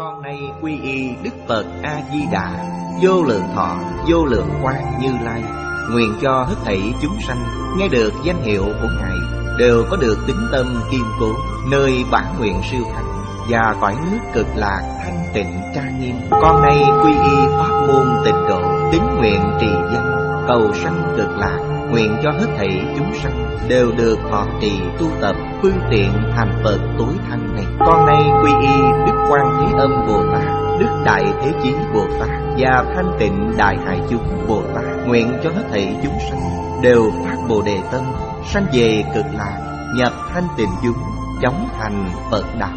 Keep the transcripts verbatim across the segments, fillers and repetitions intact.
Con nay quy y Đức Phật A-di-đà, vô lượng thọ, vô lượng quang Như Lai. Nguyện cho hết thảy chúng sanh nghe được danh hiệu của Ngài đều có được tín tâm kiên cố, nơi bản nguyện siêu thắng và cõi nước cực lạc thanh tịnh trang nghiêm. Con nay quy y pháp môn tịnh độ, tín nguyện trì danh, cầu sanh cực lạc. Nguyện cho hết thảy chúng sanh đều được thọ trì tu tập phương tiện thành Phật tối thắng này. Con nay quy y Đức Quan Thế Âm Bồ Tát, Đức Đại Thế Chí Bồ Tát và Thanh Tịnh Đại Hải Chúng Bồ Tát. Nguyện cho hết thảy chúng sanh đều phát Bồ Đề tâm, sanh về cực lạc, nhập thanh tịnh chúng, chóng thành Phật đạo.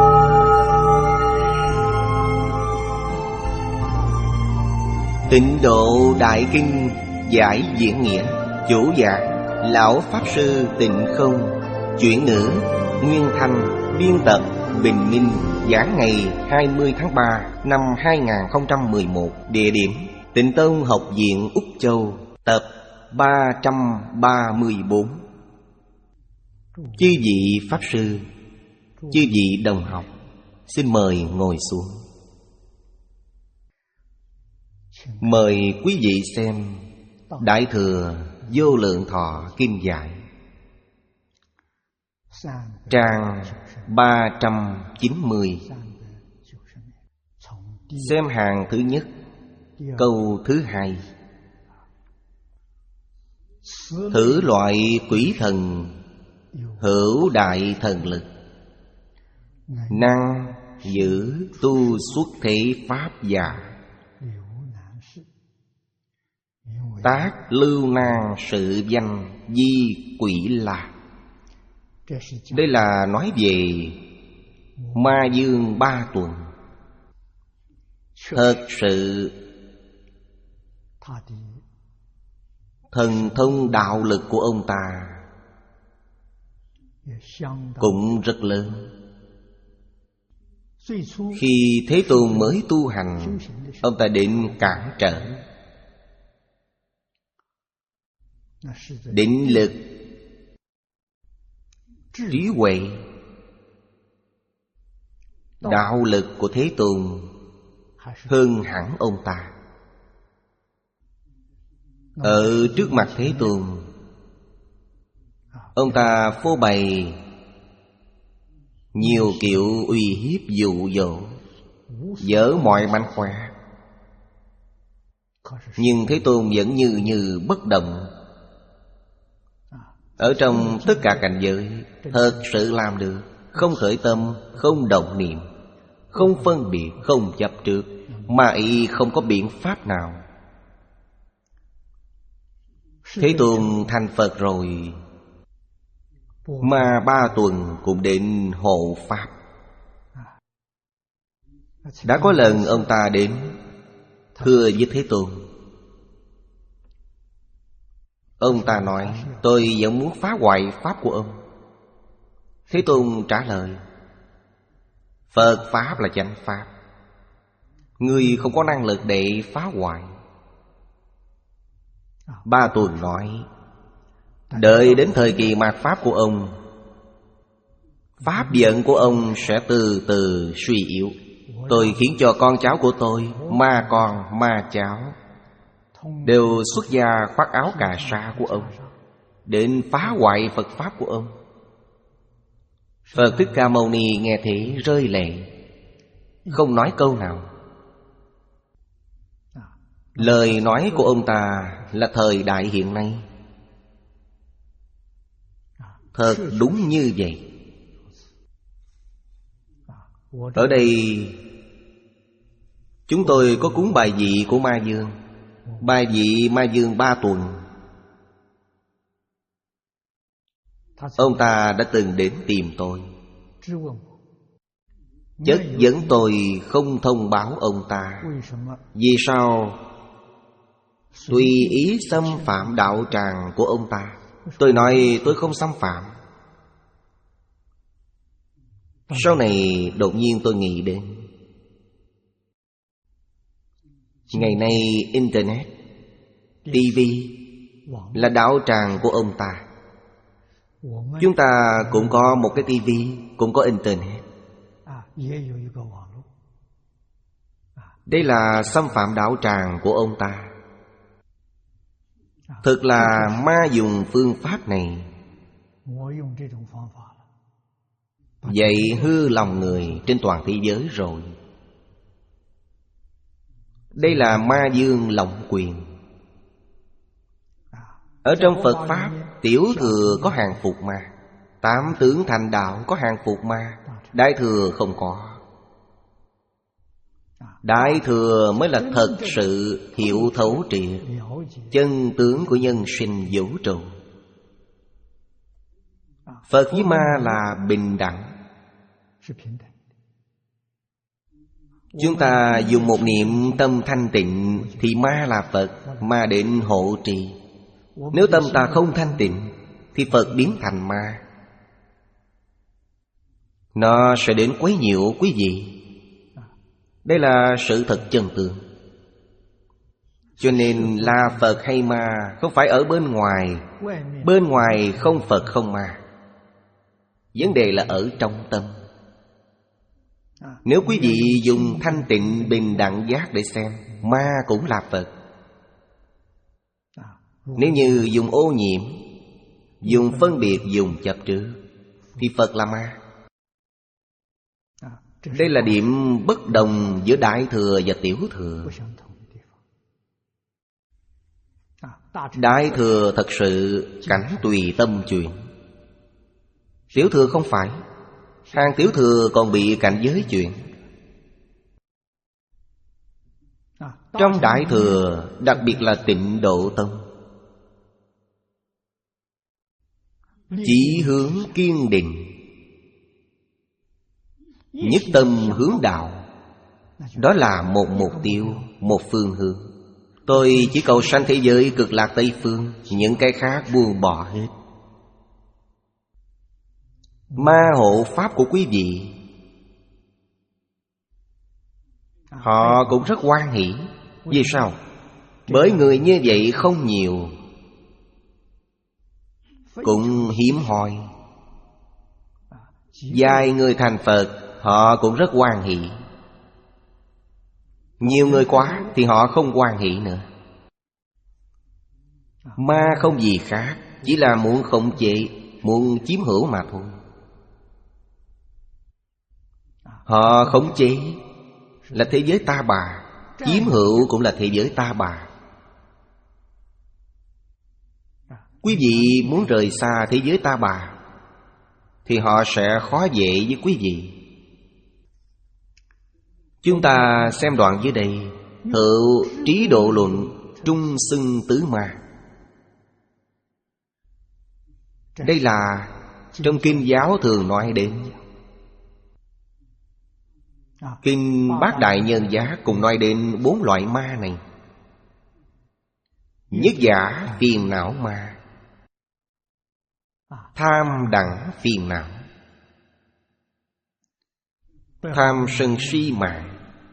Tịnh Độ Đại Kinh giải diễn nghĩa. Chủ giảng Lão Pháp Sư Tịnh Không. Chuyển ngữ Nguyên Thanh. Biên tập Bình Minh. Giảng ngày hai mươi tháng ba năm hai nghìn không trăm mười một. Địa điểm Tịnh Tông Học viện Úc Châu. Tập ba trăm ba mươi bốn. Chư vị Pháp Sư, chư vị đồng học, xin mời ngồi xuống. Mời quý vị xem Đại Thừa Vô Lượng Thọ Kinh Giải, trang ba trăm chín mươi. Xem hàng thứ nhất, câu thứ hai. Thử loại quỷ thần hữu đại thần lực, năng giữ tu xuất thế pháp giả. Tác lưu nan sự danh di quỷ lạc. Đây là nói về Ma Dương ba tuần. Thật sự thần thông đạo lực của ông ta cũng rất lớn. Khi Thế Tôn mới tu hành, ông ta định cản trở. Định lực, trí huệ, đạo lực của Thế Tôn hơn hẳn ông ta. Ở trước mặt Thế Tôn, ông ta phô bày nhiều kiểu uy hiếp dụ dỗ, dở mọi mánh khóe. Nhưng Thế Tôn vẫn như như bất động. Ở trong tất cả cảnh giới, thật sự làm được, không khởi tâm, không động niệm, không phân biệt, không chấp trước, mà y không có biện pháp nào. Thế Tôn thành Phật rồi, mà ba tuần cũng đến hộ pháp. Đã có lần ông ta đến thưa với Thế Tôn. Ông ta nói, tôi vẫn muốn phá hoại pháp của ông. Thế Tôn trả lời, Phật pháp là chánh pháp, ngươi không có năng lực để phá hoại. Ba tuần nói, đợi đến thời kỳ mạt pháp của ông, pháp vận của ông sẽ từ từ suy yếu. Tôi khiến cho con cháu của tôi, ma con, ma cháu, đều xuất gia khoác áo cà sa của ông, đến phá hoại Phật pháp của ông. Phật Thích Ca Mâu Ni nghe thế rơi lệ, không nói câu nào. Lời nói của ông ta là thời đại hiện nay. Thật đúng như vậy. Ở đây chúng tôi có cúng bài vị của Ma Dương. Bài vị Ma Dương ba tuần. Ông ta đã từng đến tìm tôi, chất vấn tôi không thông báo ông ta. Vì sao tùy ý xâm phạm đạo tràng của ông ta? Tôi nói tôi không xâm phạm. Sau này đột nhiên tôi nghĩ đến, ngày nay Internet, ti vi là đạo tràng của ông ta. Chúng ta cũng có một cái ti vi, cũng có Internet. Đây là xâm phạm đạo tràng của ông ta. Thực là ma dùng phương pháp này dạy hư lòng người trên toàn thế giới rồi. Đây là ma dương lộng quyền. Ở trong Phật Pháp, tiểu thừa có hàng phục ma, tám tướng thành đạo có hàng phục ma, đại thừa không có. Đại thừa mới là thật sự hiểu thấu triệt chân tướng của nhân sinh vũ trụ. Phật với ma là bình đẳng. Chúng ta dùng một niệm tâm thanh tịnh thì ma là Phật, ma đến hộ trì. Nếu tâm ta không thanh tịnh thì Phật biến thành ma, nó sẽ đến quấy nhiễu quý vị. Đây là sự thật chân tướng. Cho nên là Phật hay ma không phải ở bên ngoài. Bên ngoài không Phật không ma. Vấn đề là ở trong tâm. Nếu quý vị dùng thanh tịnh bình đẳng giác để xem, ma cũng là Phật. Nếu như dùng ô nhiễm, dùng phân biệt, dùng chấp trước thì Phật là ma. Đây là điểm bất đồng giữa Đại Thừa và Tiểu Thừa. Đại Thừa thật sự cảnh tùy tâm chuyển. Tiểu Thừa không phải. Hàng Tiểu Thừa còn bị cảnh giới chuyển. Trong Đại Thừa, đặc biệt là Tịnh Độ Tông, chí hướng kiên định, nhất tâm hướng đạo. Đó là một mục tiêu, một phương hướng. Tôi chỉ cầu sanh thế giới cực lạc Tây Phương, những cái khác buông bỏ hết. Ma hộ pháp của quý vị, họ cũng rất hoan hỷ. Vì sao? Bởi người như vậy không nhiều, cũng hiếm hoi. Vài người thành Phật, họ cũng rất hoan hỷ. Nhiều người quá thì họ không hoan hỷ nữa. Ma không gì khác, chỉ là muốn khống chế, muốn chiếm hữu mà thôi. Họ khống chế là thế giới ta bà, chiếm hữu cũng là thế giới ta bà. Quý vị muốn rời xa thế giới ta bà thì họ sẽ khó dễ với quý vị. Chúng ta xem đoạn dưới đây. Hữu trí độ luận, trung xưng tứ ma. Đây là trong kinh giáo thường nói đến. Kinh Bát Đại Nhân Giác cũng nói đến bốn loại ma này. Nhất giả phiền não ma, tham đẳng phiền não, tham sân si mạng.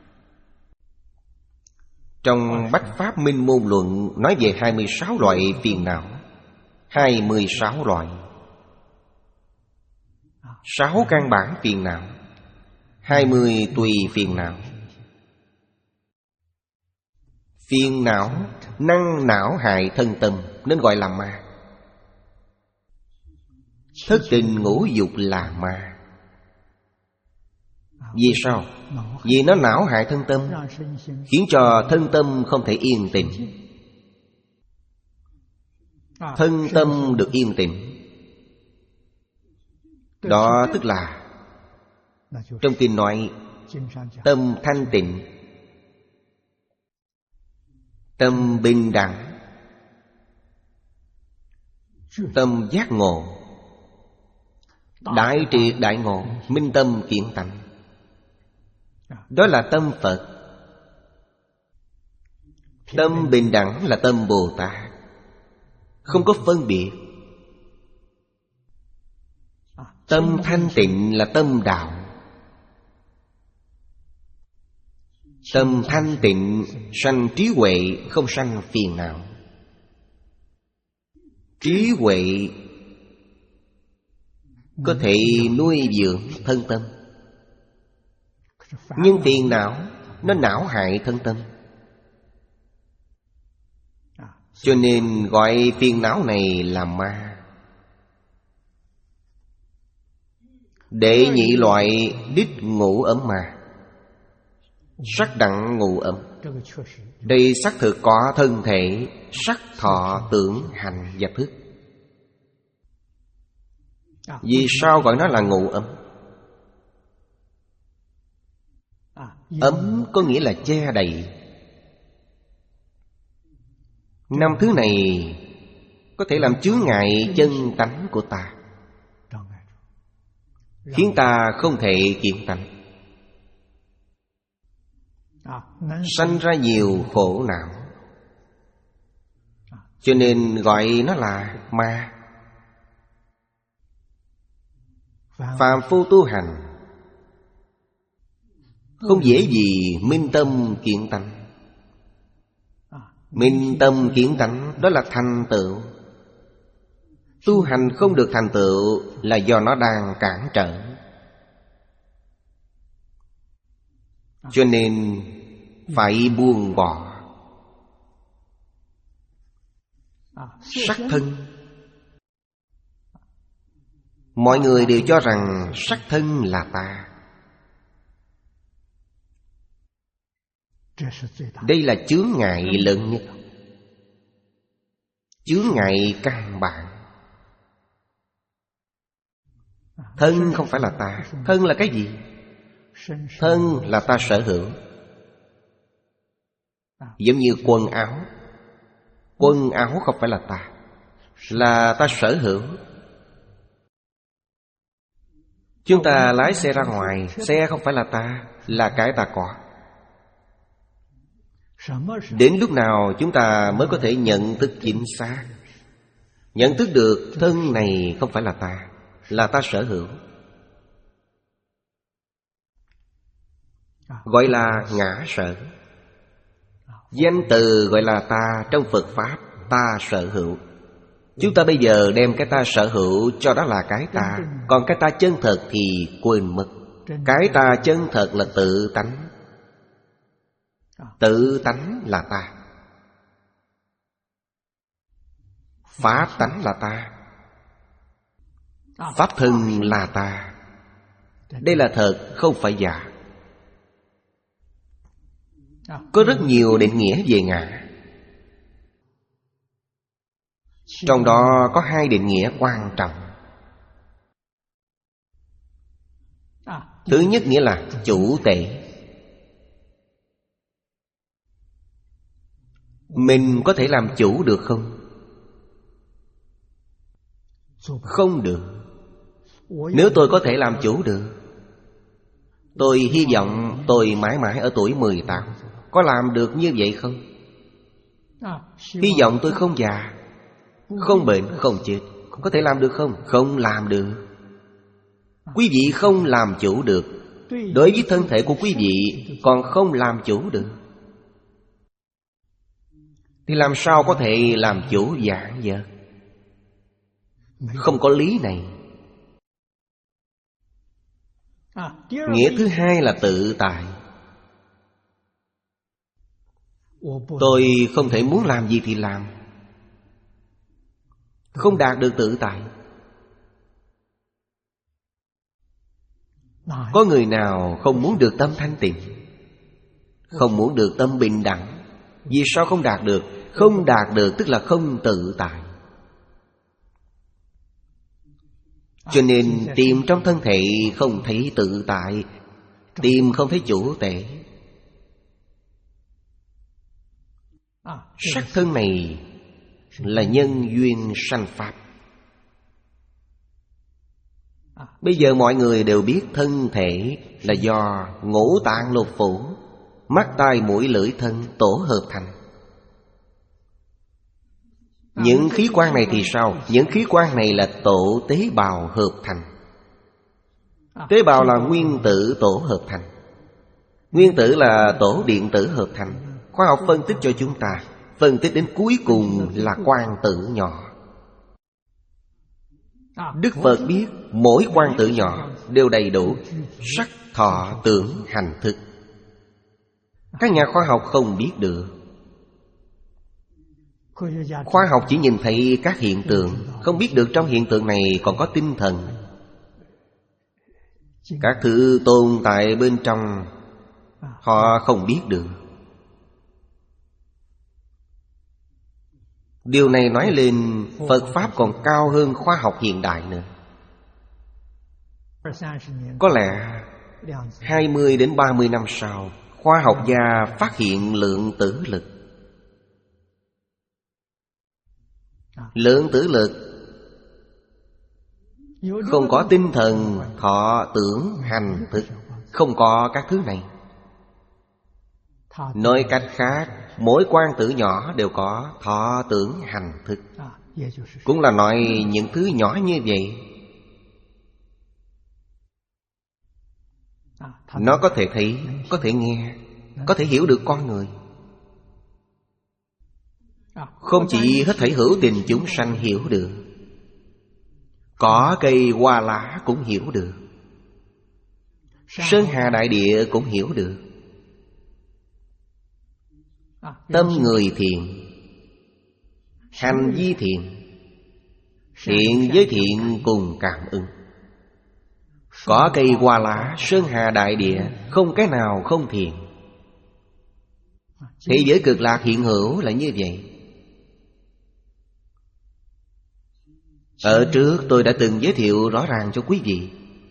Trong Bách Pháp Minh Môn Luận nói về hai mươi sáu loại phiền não. Hai mươi sáu loại. Sáu căn bản phiền não, hai mươi tùy phiền não. Phiền não năng não hại thân tâm nên gọi là ma. Thất tình ngũ dục là ma. Vì sao? Vì nó não hại thân tâm, khiến cho thân tâm không thể yên tĩnh. Thân tâm được yên tĩnh, đó tức là trong kinh nói tâm thanh tịnh, tâm bình đẳng, tâm giác ngộ, đại triệt đại ngộ, minh tâm kiến tánh. Đó là tâm Phật. Tâm bình đẳng là tâm Bồ Tát, không có phân biệt. Tâm thanh tịnh là tâm đạo. Tâm thanh tịnh sanh trí huệ, không sanh phiền não. Trí huệ có thể nuôi dưỡng thân tâm, nhưng phiền não nó não hại thân tâm. Cho nên gọi phiền não này là ma. Đệ nhị loại đích ngũ ấm ma, sắc đặng ngũ ấm. Đây xác thực có thân thể, sắc thọ tưởng hành và thức. Vì sao gọi nó là ngũ ấm? Ấm có nghĩa là che đầy. Năm thứ này có thể làm chướng ngại chân tánh của ta, khiến ta không thể kiến tánh, sanh ra nhiều khổ não. Cho nên gọi nó là ma. Phàm phu tu hành không dễ gì minh tâm kiến tánh. Minh tâm kiến tánh đó là thành tựu. Tu hành không được thành tựu là do nó đang cản trở. Cho nên phải buông bỏ sắc thân. Mọi người đều cho rằng sắc thân là ta. Đây là chướng ngại lớn nhất, chướng ngại căn bản. Thân không phải là ta. Thân là cái gì? Thân là ta sở hữu. Giống như quần áo. Quần áo không phải là ta, là ta sở hữu. Chúng ta lái xe ra ngoài, xe không phải là ta, là cái ta có. Đến lúc nào chúng ta mới có thể nhận thức chính xác, nhận thức được thân này không phải là ta, là ta sở hữu. Gọi là ngã sở. Danh từ gọi là ta trong Phật Pháp, ta sở hữu. Chúng ta bây giờ đem cái ta sở hữu cho đó là cái ta, còn cái ta chân thật thì quên mất. Cái ta chân thật là tự tánh. Tự tánh là ta. Pháp tánh là ta. Pháp thân là ta. Đây là thật, không phải giả. Có rất nhiều định nghĩa về ngã. Trong đó có hai định nghĩa quan trọng. Thứ nhất nghĩa là chủ tể. Mình có thể làm chủ được không? Không được. Nếu tôi có thể làm chủ được, tôi hy vọng tôi mãi mãi ở tuổi mười tám. Có làm được như vậy không? Hy vọng tôi không già, không bệnh, không chết. Có thể làm được không? Không làm được. Quý vị không làm chủ được. Đối với thân thể của quý vị còn không làm chủ được, thì làm sao có thể làm chủ vạn vật? Không có lý này. Nghĩa thứ hai là tự tại. Tôi không thể muốn làm gì thì làm, không đạt được tự tại. Có người nào không muốn được tâm thanh tịnh, không muốn được tâm bình đẳng? Vì sao không đạt được? Không đạt được tức là không tự tại. Cho nên tìm trong thân thể không thấy tự tại, tìm không thấy chủ tể. Sắc thân này là nhân duyên sanh pháp. Bây giờ mọi người đều biết thân thể là do ngũ tạng lục phủ, mắt tai mũi lưỡi thân tổ hợp thành. Những khí quan này thì sao? Những khí quan này là tổ tế bào hợp thành. Tế bào là nguyên tử tổ hợp thành. Nguyên tử là tổ điện tử hợp thành. Khoa học phân tích cho chúng ta, phân tích đến cuối cùng là quang tử nhỏ. Đức Phật biết mỗi quang tử nhỏ đều đầy đủ sắc thọ tưởng hành thức. Các nhà khoa học không biết được. Khoa học chỉ nhìn thấy các hiện tượng, không biết được trong hiện tượng này còn có tinh thần. Các thứ tồn tại bên trong họ không biết được. Điều này nói lên Phật Pháp còn cao hơn khoa học hiện đại nữa. Có lẽ hai mươi đến ba mươi năm sau, khoa học gia phát hiện lượng tử lực. Lượng tử lực không có tinh thần, thọ, tưởng, hành, thức, không có các thứ này. Nói cách khác, mỗi quang tử nhỏ đều có thọ, tưởng, hành, thức. Cũng là nói những thứ nhỏ như vậy, nó có thể thấy, có thể nghe, có thể hiểu được con người. Không chỉ hết thảy hữu tình chúng sanh hiểu được, cỏ cây hoa lá cũng hiểu được, sơn hà đại địa cũng hiểu được. Tâm người thiện, hành vi thiện, thiện với thiện cùng cảm ứng. Cỏ cây hoa lá, sơn hà đại địa, không cái nào không thiện. Thế giới cực lạc hiện hữu là như vậy. Ở trước tôi đã từng giới thiệu rõ ràng cho quý vị.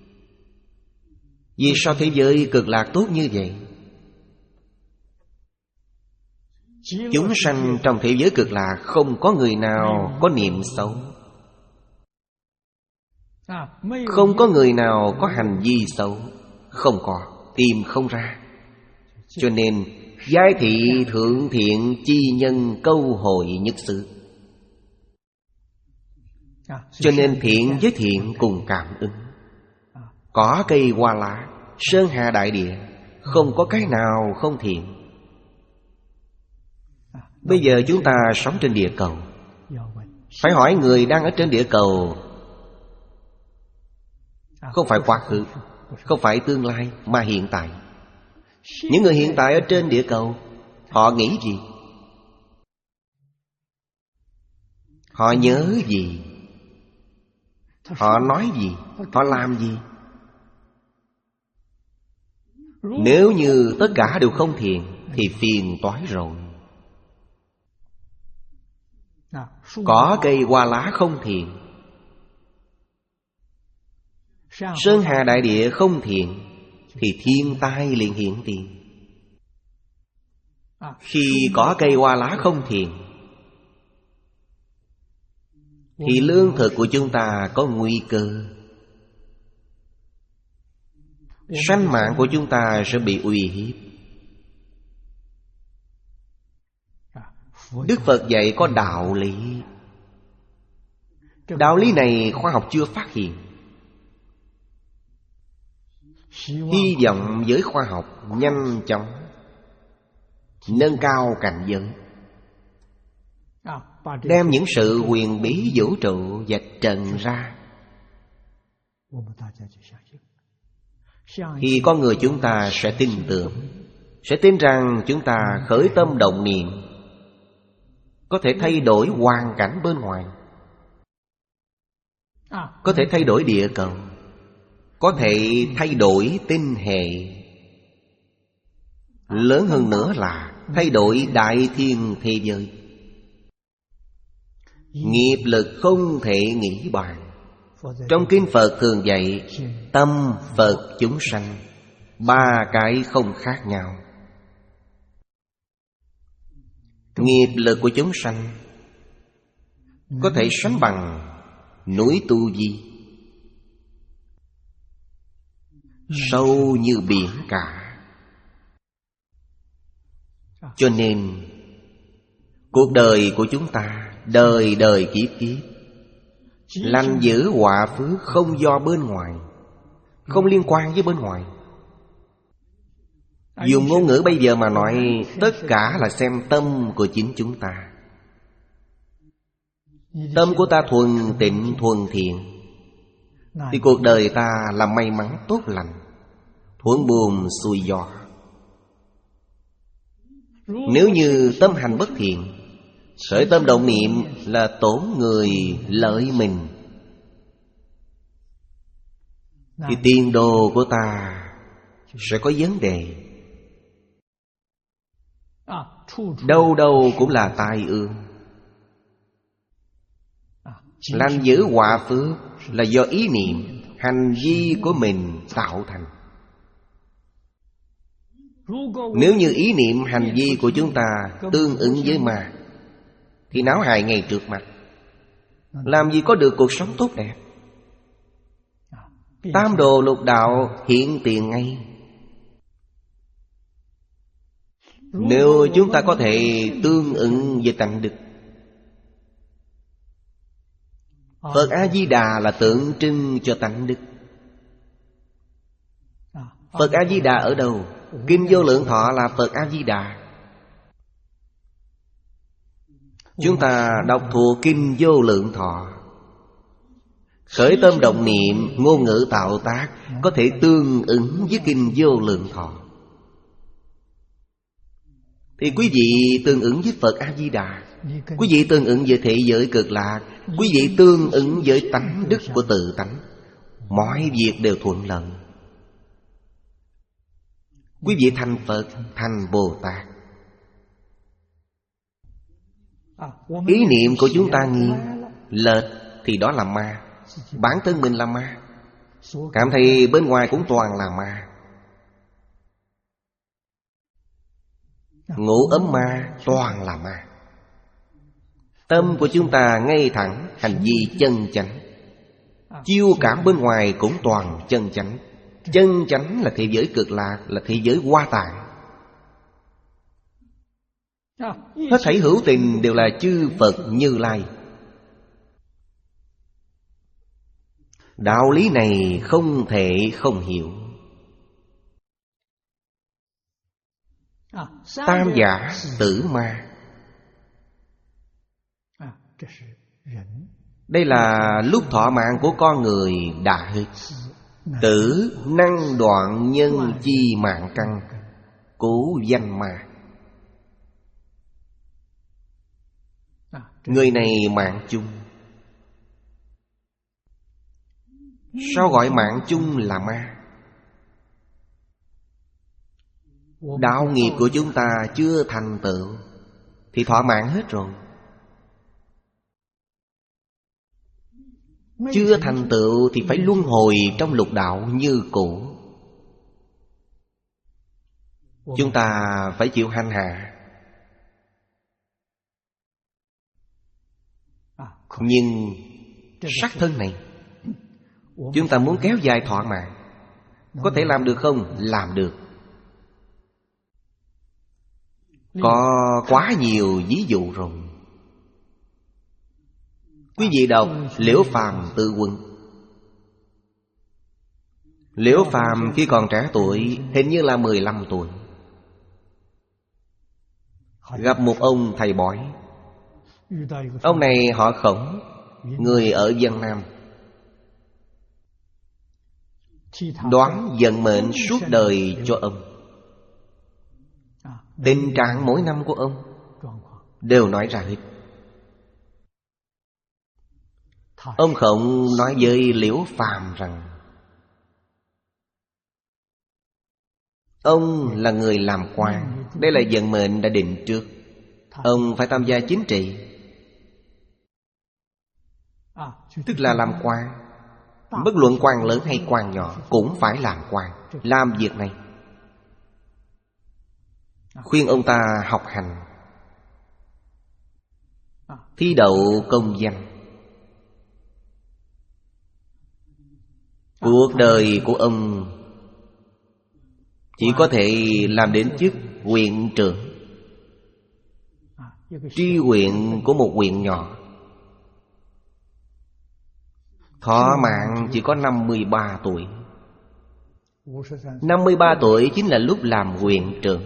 Vì sao thế giới cực lạc tốt như vậy? Chúng sanh trong thế giới cực lạc không có người nào có niệm xấu, không có người nào có hành vi xấu. Không có, tìm không ra. Cho nên giai thị thượng thiện chi nhân câu hội nhất xứ. Cho nên thiện với thiện cùng cảm ứng. Cỏ cây hoa lá, sơn hà đại địa, không có cái nào không thiện. Bây giờ chúng ta sống trên địa cầu, phải hỏi người đang ở trên địa cầu, không phải quá khứ, không phải tương lai, mà hiện tại. Những người hiện tại ở trên địa cầu, họ nghĩ gì? Họ nhớ gì? Họ nói gì? Họ làm gì? Nếu như tất cả đều không thiện thì phiền toái rồi. Cỏ cây hoa lá không thiện, sơn hà đại địa không thiện, thì thiên tai liền hiện tiền. Khi cỏ cây hoa lá không thiện, thì lương thực của chúng ta có nguy cơ, sanh mạng của chúng ta sẽ bị uy hiếp. Đức Phật dạy có đạo lý. Đạo lý này khoa học chưa phát hiện. Hy vọng với khoa học nhanh chóng nâng cao cảnh giới, đem những sự huyền bí vũ trụ vạch trần ra, thì con người chúng ta sẽ tin tưởng, sẽ tin rằng chúng ta khởi tâm động niệm có thể thay đổi hoàn cảnh bên ngoài, có thể thay đổi địa cầu, có thể thay đổi tinh hệ, lớn hơn nữa là thay đổi đại thiên thế giới. Nghiệp lực không thể nghĩ bàn. Trong kinh Phật thường dạy tâm Phật chúng sanh, ba cái không khác nhau. Nghiệp lực của chúng sanh có thể sánh bằng núi Tu Di, sâu như biển cả. Cho nên cuộc đời của chúng ta đời đời kiếp kiếp, lành dữ họa phước không do bên ngoài, không liên quan với bên ngoài. Dùng ngôn ngữ bây giờ mà nói, tất cả là xem tâm của chính chúng ta. Tâm của ta thuần tịnh thuần thiện, thì cuộc đời ta là may mắn tốt lành, thuận buồm xuôi gió. Nếu như tâm hành bất thiện, khởi tâm động niệm là tổn người lợi mình, thì tiền đồ của ta sẽ có vấn đề. Đâu đâu cũng là tai ương. Lành dữ họa phước là do ý niệm, hành vi của mình tạo thành. Nếu như ý niệm hành vi của chúng ta tương ứng với ma, thì não hại ngay trước mặt, làm gì có được cuộc sống tốt đẹp. Tam đồ lục đạo hiện tiền ngay. Nếu chúng ta có thể tương ứng với tánh đức, Phật A-di-đà là tượng trưng cho tánh đức. Phật A-di-đà ở đâu? Kinh Vô Lượng Thọ là Phật A-di-đà. Chúng ta đọc thuộc Kinh Vô Lượng Thọ, khởi tâm động niệm, ngôn ngữ tạo tác có thể tương ứng với Kinh Vô Lượng Thọ, thì quý vị tương ứng với Phật A-di-đà, quý vị tương ứng với thế giới cực lạc, quý vị tương ứng với tánh đức của tự tánh, mọi việc đều thuận lợi. Quý vị thành Phật, thành Bồ Tát. Ý niệm của chúng ta nghiêng lệch thì đó là ma. Bản thân mình là ma, cảm thấy bên ngoài cũng toàn là ma. Ngủ ấm ma, toàn là ma. Tâm của chúng ta ngay thẳng, hành vi chân chánh, chiêu cảm bên ngoài cũng toàn chân chánh. Chân chánh là thế giới cực lạc, là thế giới hoa tạng. Hết thảy hữu tình đều là chư Phật Như Lai. Đạo lý này không thể không hiểu. Tam giả tử ma, đây là lúc thọ mạng của con người đã hết. Tử năng đoạn nhân chi mạng căn, cố danh ma. Người này mạng chung. Sao gọi mạng chung là ma? Đạo nghiệp của chúng ta chưa thành tựu thì thọ mạng hết rồi. Chưa thành tựu thì phải luân hồi trong lục đạo như cũ. Chúng ta phải chịu hành hạ. Nhưng sắc thân này, chúng ta muốn kéo dài thọ mạng, có thể làm được không? Làm được. Có quá nhiều ví dụ rồi. Quý vị đọc Liễu Phàm Tự Quân. Liễu Phàm khi còn trẻ tuổi, hình như là mười lăm tuổi, gặp một ông thầy bói. Ông này họ Khổng, người ở Vân Nam, đoán vận mệnh suốt đời cho ông. Tình trạng mỗi năm của ông đều nói ra hết. Ông Khổng nói với Liễu Phàm rằng ông là người làm quan, đây là vận mệnh đã định trước. Ông phải tham gia chính trị, tức là làm quan. Bất luận quan lớn hay quan nhỏ cũng phải làm quan, làm việc này. Khuyên ông ta học hành, thi đậu công danh. Cuộc đời của ông chỉ có thể làm đến chức huyện trưởng, tri huyện của một huyện nhỏ. Thọ mạng chỉ có năm mươi ba tuổi. năm mươi ba tuổi chính là lúc làm huyện trưởng.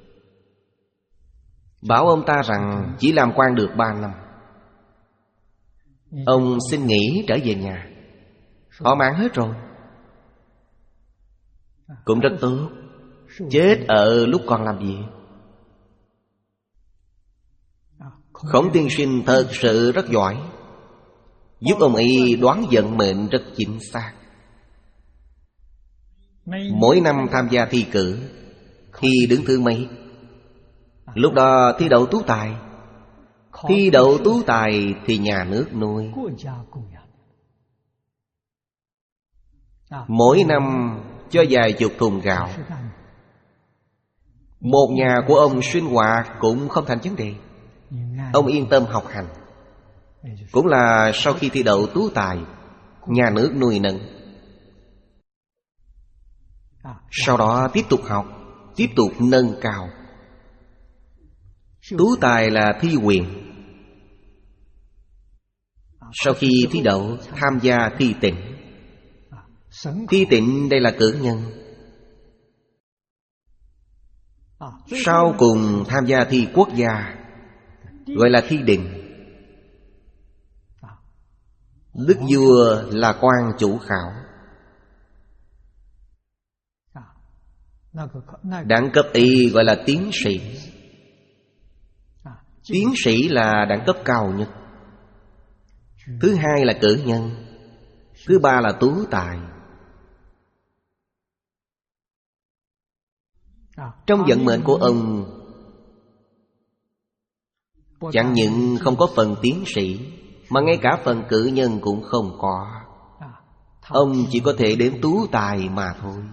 Bảo ông ta rằng chỉ làm quan được ba năm. Ông xin nghỉ trở về nhà. Thọ mạng hết rồi. Cũng rất tốt, chết ở lúc còn làm việc. Khổng tiên sinh thật sự rất giỏi, giúp ông ấy đoán vận mệnh rất chính xác. Mỗi năm tham gia thi cử, thi đứng thứ mấy? Lúc đó thi đậu tú tài. Thi đậu tú tài thì nhà nước nuôi. Mỗi năm cho vài chục thùng gạo. Một nhà của ông sinh hoạt cũng không thành vấn đề. Ông yên tâm học hành. Cũng là sau khi thi đậu tú tài, nhà nước nuôi nấng. Sau đó tiếp tục học, tiếp tục nâng cao. Tú tài là thi huyền. Sau khi thi đậu, tham gia thi tịnh. Thi tịnh đây là cử nhân. Sau cùng tham gia thi quốc gia, gọi là thi đình. Đức vua là quan chủ khảo. Đẳng cấp y gọi là tiến sĩ. Tiến sĩ là đẳng cấp cao nhất. Thứ hai là cử nhân. Thứ ba là tú tài. Trong vận mệnh của ông, chẳng những không có phần tiến sĩ, mà ngay cả phần cử nhân cũng không có. Ông chỉ có thể đến tú tài mà thôi.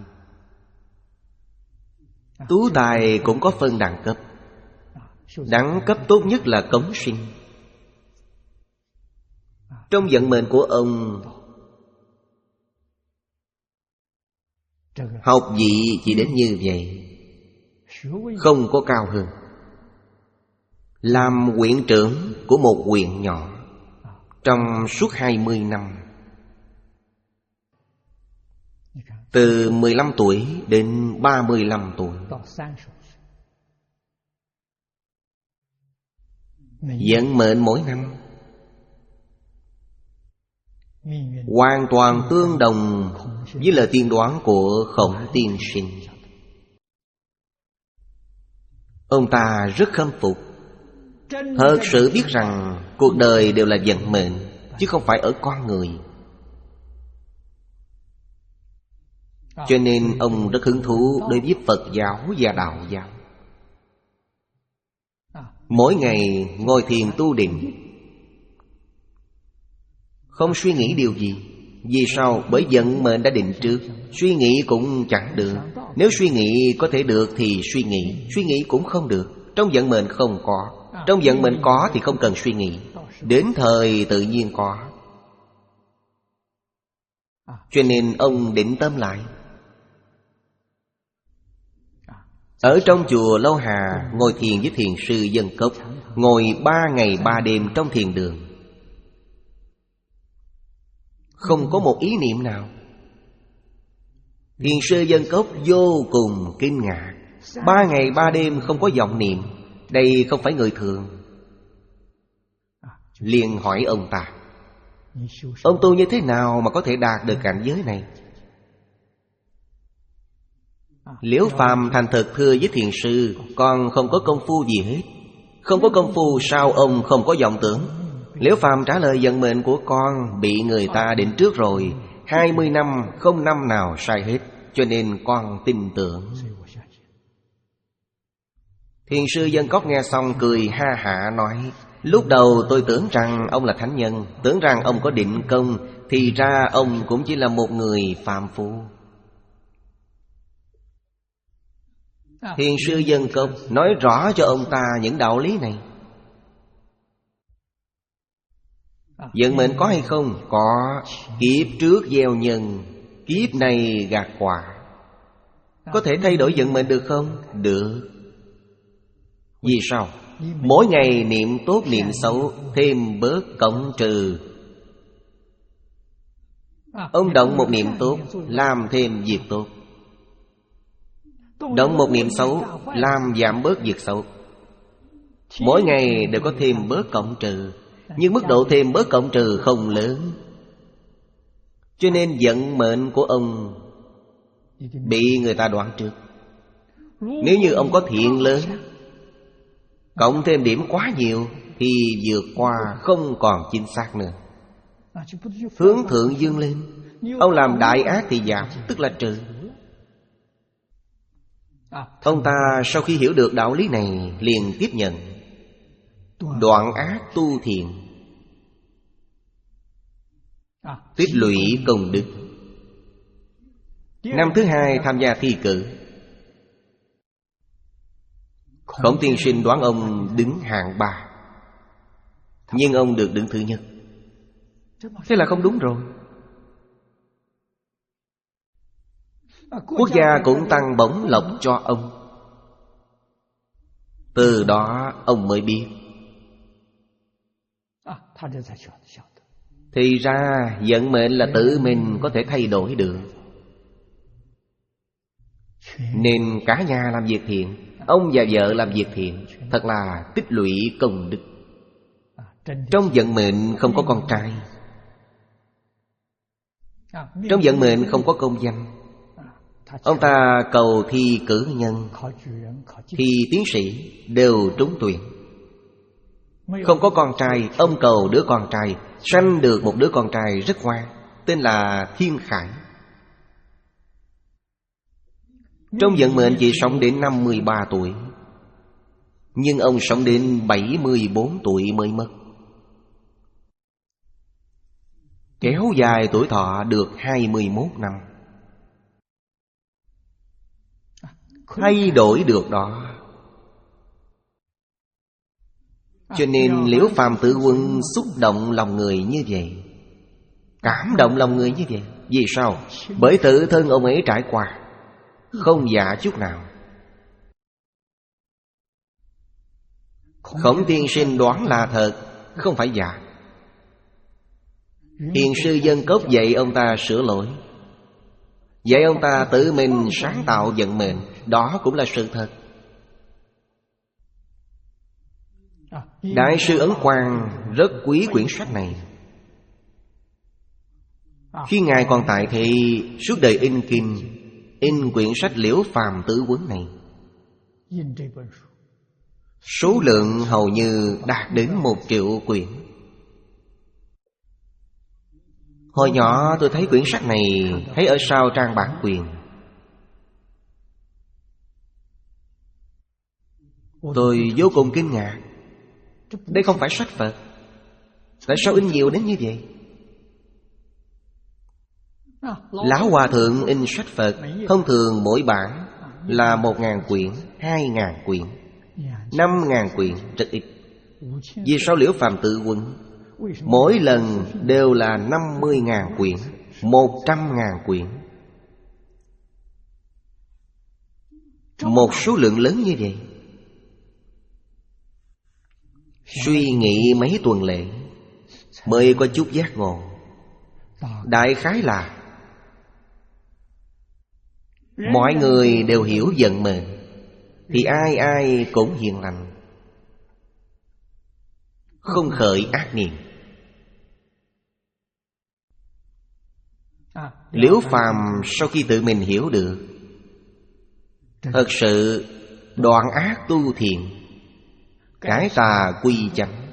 Tú tài cũng có phân đẳng cấp. Đẳng cấp tốt nhất là cống sinh. Trong vận mệnh của ông, học vị chỉ đến như vậy, không có cao hơn. Làm huyện trưởng của một huyện nhỏ trong suốt hai mươi năm. Từ mười lăm tuổi đến ba mươi lăm tuổi. Vận mệnh mỗi năm hoàn toàn tương đồng với lời tiên đoán của Khổng tiên sinh. Ông ta rất khâm phục, thật sự biết rằng cuộc đời đều là vận mệnh, chứ không phải ở con người. Cho nên ông rất hứng thú đối với Phật giáo và Đạo giáo. Mỗi ngày ngồi thiền tu định, không suy nghĩ điều gì. Vì sao? Bởi vận mệnh đã định trước. Suy nghĩ cũng chẳng được. Nếu suy nghĩ có thể được thì suy nghĩ. Suy nghĩ cũng không được. Trong vận mệnh không có. Trong vận mệnh có thì không cần suy nghĩ. Đến thời tự nhiên có. Cho nên ông định tâm lại. Ở trong chùa Lâu Hà, ngồi thiền với thiền sư Dân Cốc, ngồi ba ngày ba đêm trong thiền đường, không có một ý niệm nào. Thiền sư Dân Cốc vô cùng kinh ngạc. Ba ngày ba đêm không có vọng niệm, đây không phải người thường. Liền hỏi ông ta, ông tu như thế nào mà có thể đạt được cảnh giới này? Liễu Phàm thành thật thưa với thiền sư, con không có công phu gì hết. Không có công phu sao ông không có vọng tưởng? Liễu Phàm trả lời, vận mệnh của con bị người ta định trước rồi, hai mươi năm không năm nào sai hết, cho nên con tin tưởng. Thiền sư Dân Cốc nghe xong cười ha hả nói, lúc đầu tôi tưởng rằng ông là thánh nhân, tưởng rằng ông có định công, thì ra ông cũng chỉ là một người phàm phu. Thiền sư Dân Cốc nói rõ cho ông ta những đạo lý này. Vận mệnh có hay không? Có. Kiếp trước gieo nhân, kiếp này gặt quả. Có thể thay đổi vận mệnh được không? Được. Vì sao? Mỗi ngày niệm tốt niệm xấu, thêm bớt cộng trừ. Ông động một niệm tốt, làm thêm việc tốt. Động một niệm xấu, làm giảm bớt việc xấu. Mỗi ngày đều có thêm bớt cộng trừ, nhưng mức độ thêm bớt cộng trừ không lớn. Cho nên vận mệnh của ông bị người ta đoán trước. Nếu như ông có thiện lớn, cộng thêm điểm quá nhiều, thì vượt qua không còn chính xác nữa. Hướng thượng dương lên. Ông làm đại ác thì giảm, tức là trừ. Ông ta sau khi hiểu được đạo lý này liền tiếp nhận đoạn ác tu thiện, tích lũy công đức. Năm thứ hai tham gia thi cử, Khổng tiên sinh đoán ông đứng hạng ba, nhưng ông được đứng thứ nhất. Thế là không đúng rồi. Quốc gia cũng tăng bổng lộc cho ông. Từ đó ông mới biết, thì ra vận mệnh là tự mình có thể thay đổi được. Nên cả nhà làm việc thiện, ông và vợ làm việc thiện, thật là tích lũy công đức. Trong vận mệnh không có con trai, trong vận mệnh không có công danh. Ông ta cầu thi cử nhân, thi tiến sĩ đều trúng tuyển. Không có con trai, ông cầu đứa con trai, sanh được một đứa con trai rất ngoan, tên là Thiên Khải. Trong vận mệnh chỉ sống đến năm mươi ba tuổi, nhưng ông sống đến bảy mươi bốn tuổi mới mất. Kéo dài tuổi thọ được hai mươi mốt năm. Thay đổi được đó. Cho nên Liễu Phàm Tử Quân xúc động lòng người như vậy, cảm động lòng người như vậy. Vì sao? Bởi tự thân ông ấy trải qua, không giả chút nào. Khổng tiên sinh đoán là thật, không phải giả. Hiền sư Dân Cốc dạy ông ta sửa lỗi, dạy ông ta tự mình sáng tạo vận mệnh, đó cũng là sự thật. Đại sư Ấn Quang rất quý quyển sách này. Khi Ngài còn tại thì suốt đời in kinh, in quyển sách Liễu Phàm Tử Quân này. Số lượng hầu như đạt đến một triệu quyển. Hồi nhỏ tôi thấy quyển sách này, thấy ở sau trang bản quyền. Tôi vô cùng kinh ngạc. Đây không phải sách Phật, tại sao in nhiều đến như vậy? Lão Hòa Thượng in sách Phật, thông thường mỗi bản là một ngàn quyển, hai ngàn quyển, năm ngàn quyển, rất ít. Vì sao Liễu Phàm Tử Quân mỗi lần đều là năm mươi ngàn quyển, một trăm ngàn quyển? Một số lượng lớn như vậy. Suy nghĩ mấy tuần lễ mới có chút giác ngộ. Đại khái là mọi người đều hiểu vận mệnh, thì ai ai cũng hiền lành, không khởi ác niệm. Liễu Phàm sau khi tự mình hiểu được, thật sự đoạn ác tu thiện, cải tà quy chánh,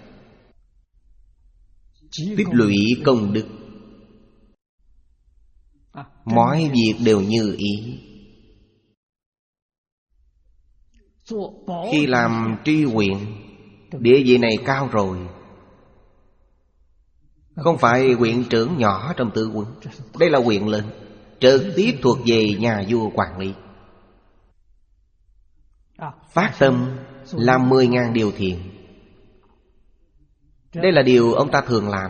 tích lũy công đức, mọi việc đều như ý. Khi làm tri huyện, địa vị này cao rồi, không phải huyện trưởng nhỏ trong Tử Quân. Đây là huyện lớn, trực tiếp thuộc về nhà vua quản lý. Phát tâm làm mười ngàn điều thiện, đây là điều ông ta thường làm.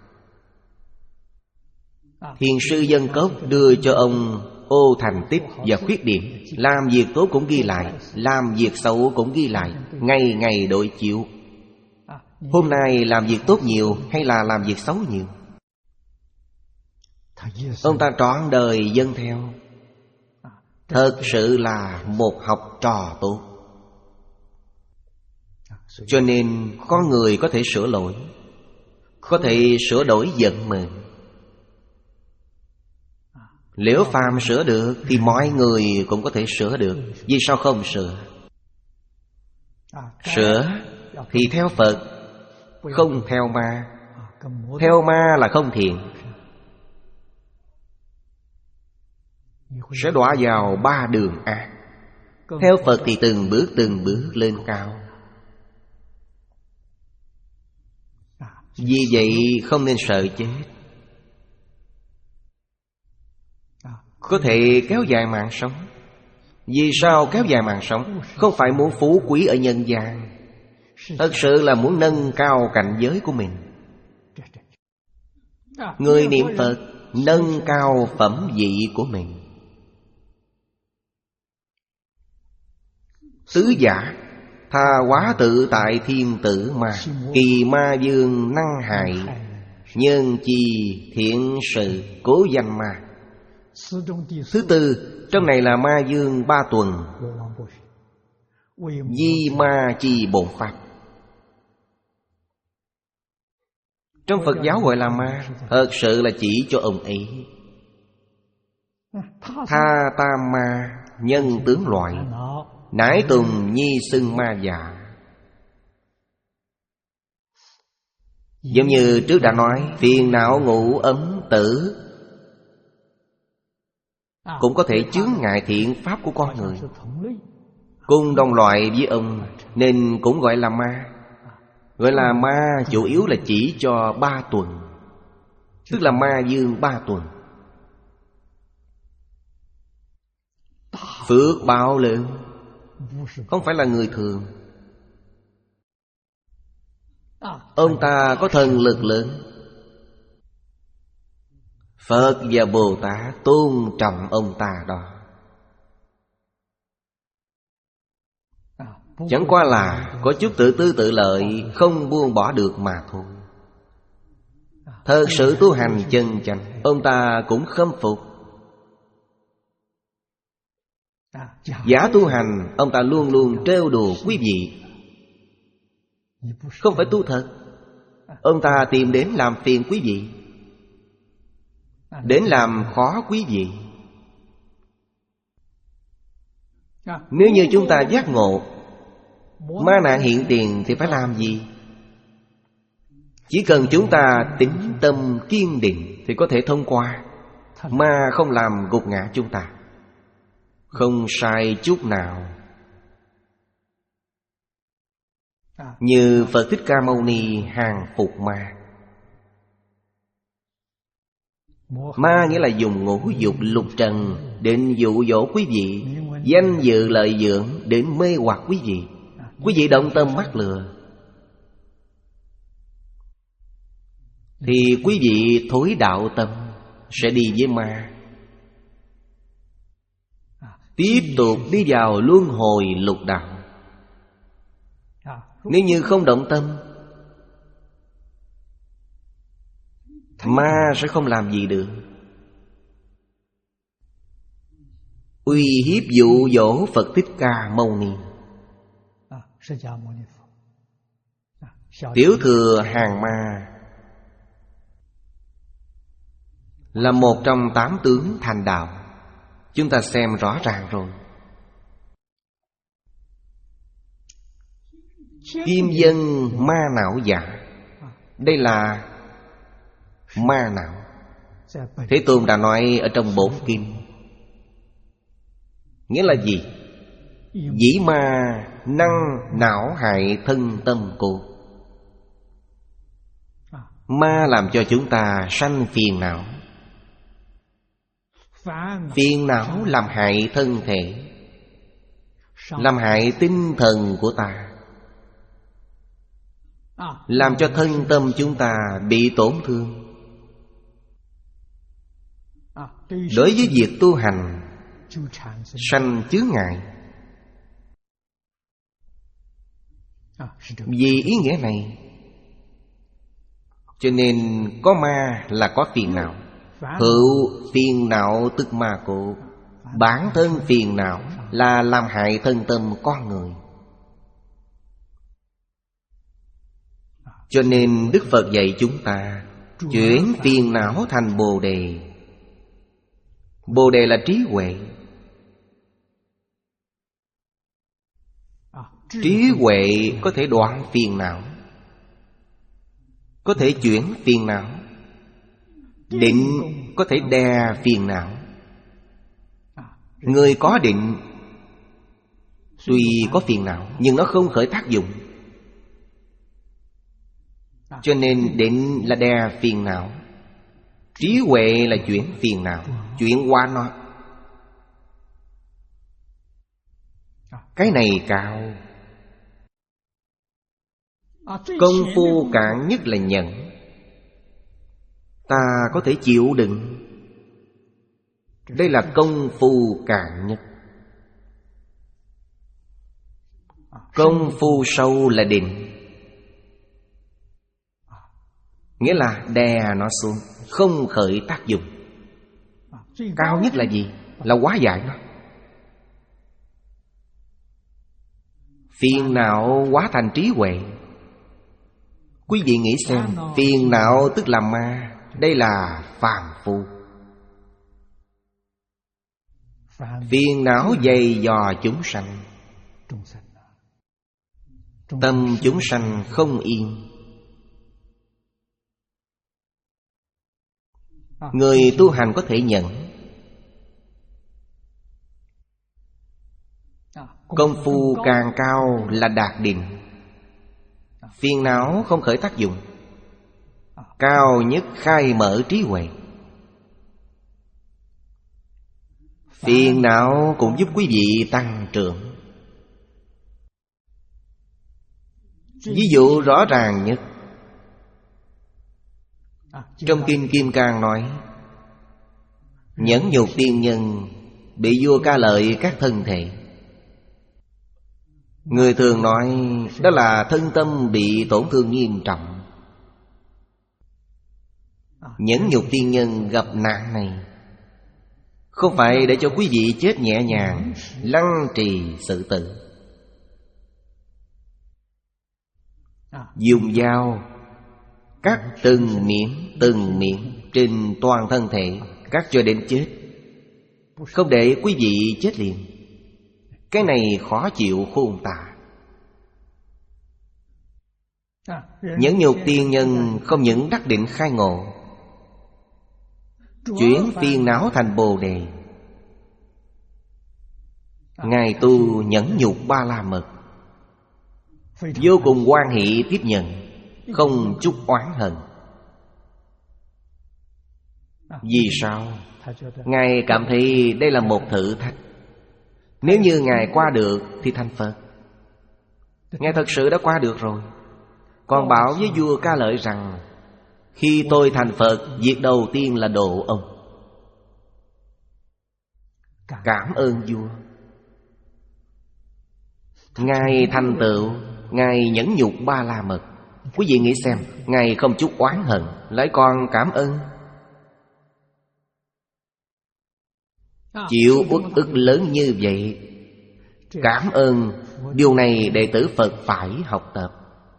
Thiền sư Dân Cốc đưa cho ông ô thành tích và khuyết điểm. Làm việc tốt cũng ghi lại, làm việc xấu cũng ghi lại, ngày ngày đối chiếu. Hôm nay làm việc tốt nhiều hay là làm việc xấu nhiều? Ông ta trọn đời dâng theo. Thật sự là một học trò tốt. Cho nên con người có thể sửa lỗi, có thể sửa đổi vận mệnh. Liễu Phàm sửa được thì mọi người cũng có thể sửa được. Vì sao không sửa? Sửa thì theo Phật, không theo ma. Theo ma là không thiện, sẽ đọa vào ba đường ác. Theo Phật thì từng bước từng bước lên cao. Vì vậy không nên sợ chết, có thể kéo dài mạng sống. Vì sao kéo dài mạng sống? Không phải muốn phú quý ở nhân gian, thật sự là muốn nâng cao cảnh giới của mình. Người niệm Phật nâng cao phẩm vị của mình. Tứ giả tha hóa tự tại thiên tử mà, kỳ ma dương năng hại, nhân chi thiện sự cố danh ma. Thứ tư, trong này là ma dương ba tuần, di ma chi bổn pháp. Trong Phật giáo gọi là ma, thật sự là chỉ cho ông ấy. Tha tam ma nhân tướng loại, nãi tùng nhi xưng ma già. Giống như trước đã nói, phiền não ngũ ấm tử cũng có thể chướng ngại thiện pháp của con người, cùng đồng loại với ông, nên cũng gọi là ma. Gọi là ma chủ yếu là chỉ cho ba tuần, tức là ma dương ba tuần. Phước báo lớn, không phải là người thường. Ông ta có thần lực lớn. Phật và Bồ Tát tôn trọng ông ta đó. Chẳng qua là có chút tự tư tự lợi, không buông bỏ được mà thôi. Thật sự tu hành chân chánh, ông ta cũng khâm phục. Giả tu hành, ông ta luôn luôn trêu đùa quý vị. Không phải tu thật, ông ta tìm đến làm phiền quý vị, đến làm khó quý vị. Nếu như chúng ta giác ngộ ma nạn hiện tiền thì phải làm gì? Chỉ cần chúng ta tín tâm kiên định thì có thể thông qua. Ma không làm gục ngã chúng ta, không sai chút nào. Như Phật Thích Ca Mâu Ni hàng phục ma. Ma nghĩa là dùng ngũ dục lục trần đến dụ dỗ quý vị, danh dự lợi dưỡng đến mê hoặc quý vị. Quý vị động tâm mắc lừa thì quý vị thối đạo tâm, sẽ đi với ma, tiếp tục đi vào luân hồi lục đạo. Nếu như không động tâm, ma sẽ không làm gì được. Uy hiếp dụ dỗ Phật Thích Ca Mâu Ni. Tiểu thừa hàng ma là một trong tám tướng thành đạo. Chúng ta xem rõ ràng rồi. Kim dân ma não giả, đây là ma não. Thế Tôn đã nói ở trong bổn kinh. Nghĩa là gì? Dĩ ma năng não hại thân tâm cô. Ma làm cho chúng ta sanh phiền não. Phiền não làm hại thân thể, làm hại tinh thần của ta, làm cho thân tâm chúng ta bị tổn thương. Đối với việc tu hành sanh chướng ngại. Vì ý nghĩa này cho nên có ma là có phiền não. Hữu phiền não tức ma cụ. Bản thân phiền não là làm hại thân tâm con người. Cho nên Đức Phật dạy chúng ta chuyển phiền não thành Bồ Đề. Bồ Đề là trí huệ. Trí huệ có thể đoạn phiền não. có thể chuyển phiền não. Định có thể đè phiền não. Người có định tuy có phiền não nhưng nó không khởi tác dụng. Cho nên định là đè phiền não, trí huệ là chuyển phiền não, chuyển qua nó. Cái này cao. Công phu cạn nhất là nhẫn. Ta có thể chịu đựng. Đây là công phu cạn nhất. Công phu sâu là định. Nghĩa là đè nó xuống, không khởi tác dụng. Cao nhất là gì? Là hóa giải nó. Phiền não hóa thành trí huệ. Quý vị nghĩ xem, phiền não tức là ma. Đây là phàm phu. Phiền não dày dò chúng sanh. Tâm chúng sanh không yên. Người tu hành có thể nhận. Công phu càng cao là đạt định. Phiền não không khởi tác dụng. Cao nhất khai mở trí huệ. Phiền não cũng giúp quý vị tăng trưởng. Ví dụ rõ ràng nhất, trong Kinh Kim Cang nói, nhẫn nhục tiên nhân bị vua ca lợi các thân thể. Người thường nói đó là thân tâm bị tổn thương nghiêm trọng. Nhẫn nhục tiên nhân gặp nạn này không phải để cho quý vị chết nhẹ nhàng, lăng trì sự tử. Dùng dao cắt từng miếng từng miếng trên toàn thân thể, cắt cho đến chết, không để quý vị chết liền. Cái này khó chịu khôn tả. Nhẫn nhục tiên nhân không những đắc định khai ngộ, chuyển phiền não thành bồ đề. Ngài tu nhẫn nhục ba la mật, vô cùng hoan hỷ tiếp nhận, không chút oán hận. Vì sao? Ngài cảm thấy đây là một thử thách. Nếu như Ngài qua được thì thành Phật. Ngài thật sự đã qua được rồi. Còn bảo với vua ca lợi rằng khi tôi thành Phật, việc đầu tiên là độ ông. Cảm ơn vua. Ngài thành tựu, Ngài nhẫn nhục ba la mật. Quý vị nghĩ xem, Ngài không chút oán hận, lại còn cảm ơn. Chịu uất ức lớn như vậy, cảm ơn. Điều này đệ tử Phật phải học tập.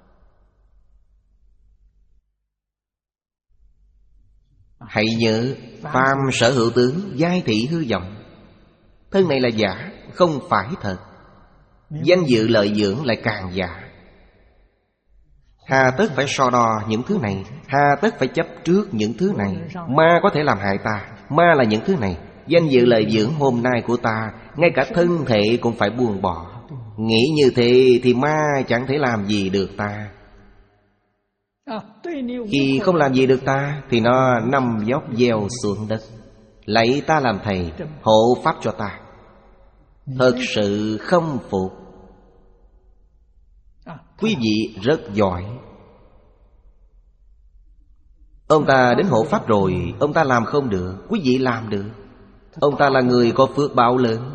Hãy nhớ, phàm sở hữu tướng, giai thị hư vọng. Thân này là giả, không phải thật. Danh dự lợi dưỡng lại càng giả. Hà tất phải so đo những thứ này, hà tất phải chấp trước những thứ này. Ma có thể làm hại ta, ma là những thứ này. Danh dự lợi dưỡng hôm nay của ta, ngay cả thân thể cũng phải buông bỏ. Nghĩ như thế thì ma chẳng thể làm gì được ta. Khi không làm gì được ta thì nó nằm dốc gieo xuống đất, lấy ta làm thầy, hộ pháp cho ta. Thật sự không phục. Quý vị rất giỏi. Ông ta đến hộ pháp rồi, ông ta làm không được, quý vị làm được. Ông ta là người có phước báo lớn.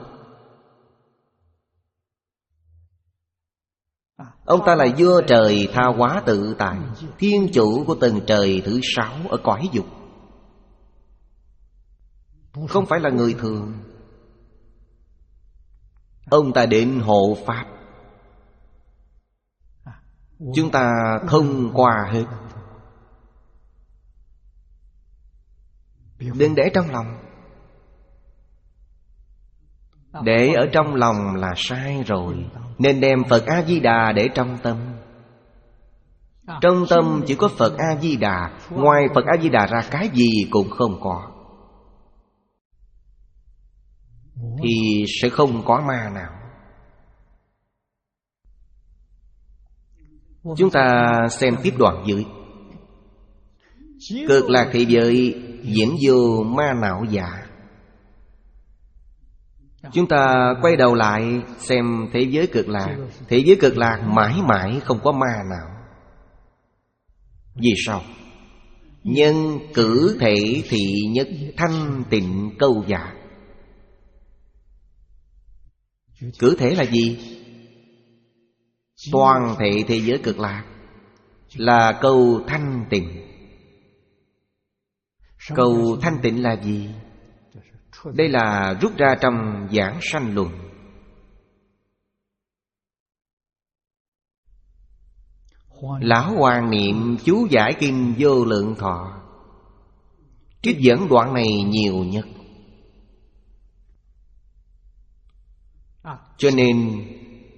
Ông ta là vua trời tha hóa tự tại, thiên chủ của tầng trời thứ sáu ở cõi dục. Không phải là người thường. Ông ta đến hộ pháp, chúng ta thông qua hết. Đừng để trong lòng. Để ở trong lòng là sai rồi. Nên đem Phật A-di-đà để trong tâm. Trong tâm chỉ có Phật A-di-đà. Ngoài Phật A-di-đà ra cái gì cũng không có, thì sẽ không có ma nào. Chúng ta xem tiếp đoạn dưới. Cực lạc thế giới diễn vô ma não giả. Chúng ta quay đầu lại xem thế giới cực lạc. Thế giới cực lạc mãi mãi không có ma nào. Vì sao? Nhân cử thể thị nhất thanh tịnh câu giả. Cử thể là gì? Toàn thể thế giới cực lạc là câu thanh tịnh. Câu thanh tịnh là gì? Đây là rút ra trong Giảng Sanh Luận. Lão Hoàng niệm chú giải kinh Vô Lượng Thọ, trích dẫn đoạn này nhiều nhất. Cho nên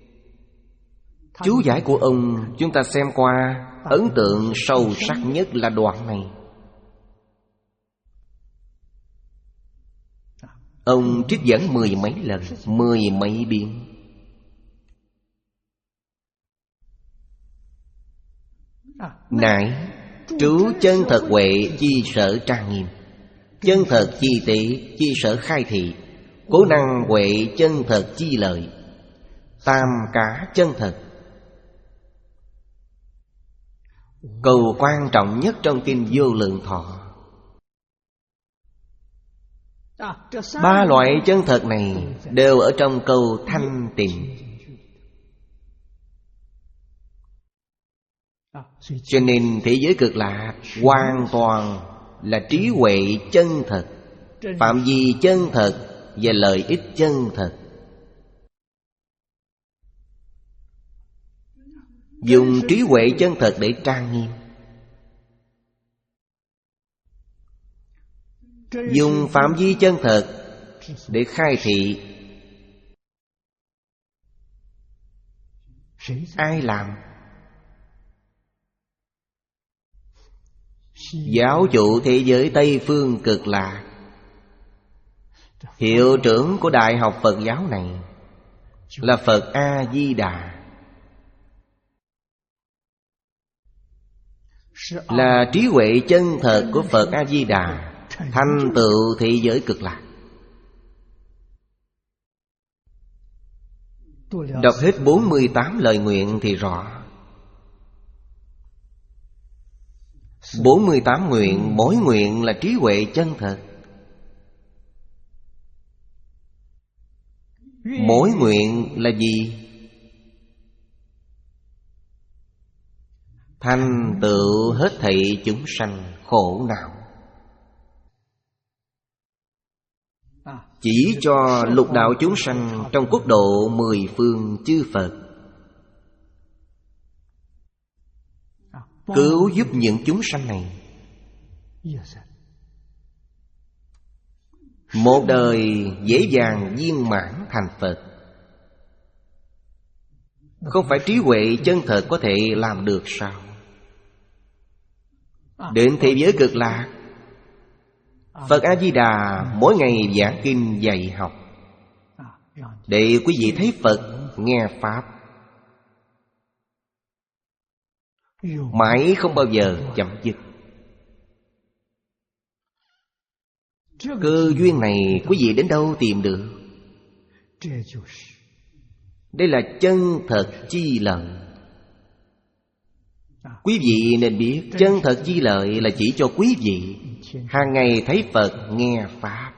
chú giải của ông chúng ta xem qua, ấn tượng sâu sắc nhất là đoạn này. Ông trích dẫn mười mấy lần, mười mấy biến. Nại trú chân thật huệ chi sở trang nghiêm, chân thật chi tế chi sở khai thị, cố năng huệ chân thật chi lợi, tam cá chân thật. Câu quan trọng nhất trong kinh Vô Lượng Thọ. Ba loại chân thật này đều ở trong câu thanh tịnh. Cho nên thế giới cực lạc hoàn toàn là trí huệ chân thật, phạm vi chân thật và lợi ích chân thật. Dùng trí huệ chân thật để trang nghiêm, dùng phạm vi chân thật để khai thị. Ai làm? Giáo chủ thế giới Tây Phương Cực Lạc, hiệu trưởng của Đại học Phật giáo này là Phật A-di-đà, là trí huệ chân thật của Phật A-di-đà thành tựu thế giới cực lạc. Đọc hết bốn mươi tám lời nguyện thì rõ. Bốn mươi tám nguyện, mỗi nguyện là trí huệ chân thật. Mỗi nguyện là gì? Thành tựu hết thảy chúng sanh khổ não. Chỉ cho lục đạo chúng sanh trong quốc độ mười phương chư Phật, cứu giúp những chúng sanh này. Một đời dễ dàng viên mãn thành Phật. Không phải trí huệ chân thật có thể làm được sao? Đến thế giới cực lạc, Phật A-di-đà mỗi ngày giảng kinh dạy học, để quý vị thấy Phật, nghe Pháp, mãi không bao giờ chấm dứt. Cơ duyên này quý vị đến đâu tìm được? Đây là chân thật chi lợi. Quý vị nên biết chân thật chi lợi là chỉ cho quý vị hàng ngày thấy Phật, nghe Pháp.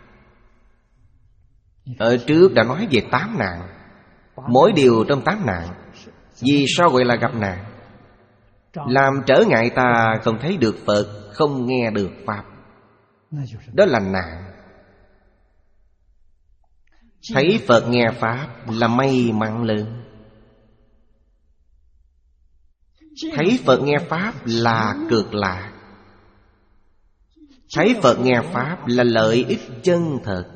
Ở trước đã nói về tám nạn. Mỗi điều trong tám nạn, vì sao gọi là gặp nạn? Làm trở ngại ta không thấy được Phật, không nghe được Pháp. Đó là nạn. Thấy Phật nghe Pháp là may mắn lớn. Thấy Phật nghe Pháp là cực lạc. Thấy Phật nghe Pháp là lợi ích chân thật.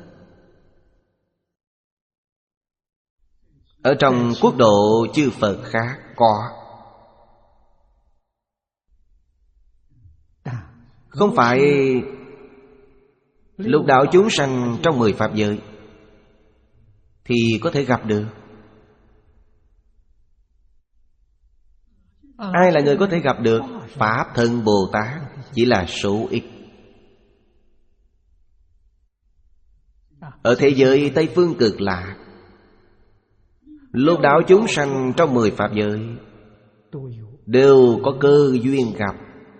Ở trong quốc độ chư Phật khác có. Không phải lục đạo chúng sanh trong mười pháp giới thì có thể gặp được. Ai là người có thể gặp được? Pháp Thân Bồ Tát chỉ là số ít. Ở thế giới Tây Phương Cực Lạc, lục đạo chúng sanh trong mười pháp giới đều có cơ duyên gặp,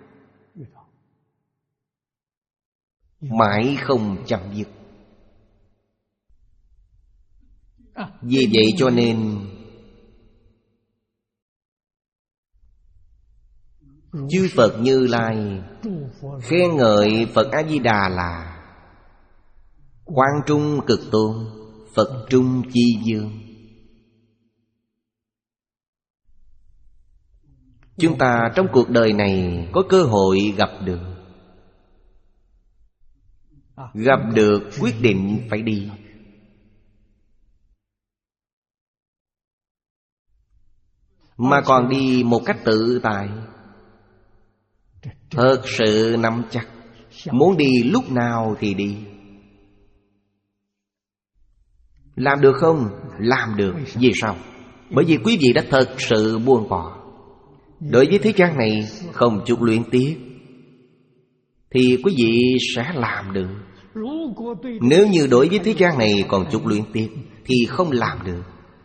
mãi không chấm dứt. Vì vậy cho nên chư Phật Như Lai khen ngợi Phật A-di-đà là Quang Trung Cực Tôn, Phật Trung Chi Dương. Chúng ta trong cuộc đời này có cơ hội gặp được. Gặp được quyết định phải đi. Mà còn đi một cách tự tại, thật sự nắm chắc. Muốn đi lúc nào thì đi. Làm được không? Làm được. Vì sao? Bởi vì quý vị đã thật sự buông bỏ. Đối với thế gian này không chút luyến tiếc thì quý vị sẽ làm được. Nếu như đối với thế gian này còn chút luyến tiếc thì không làm được.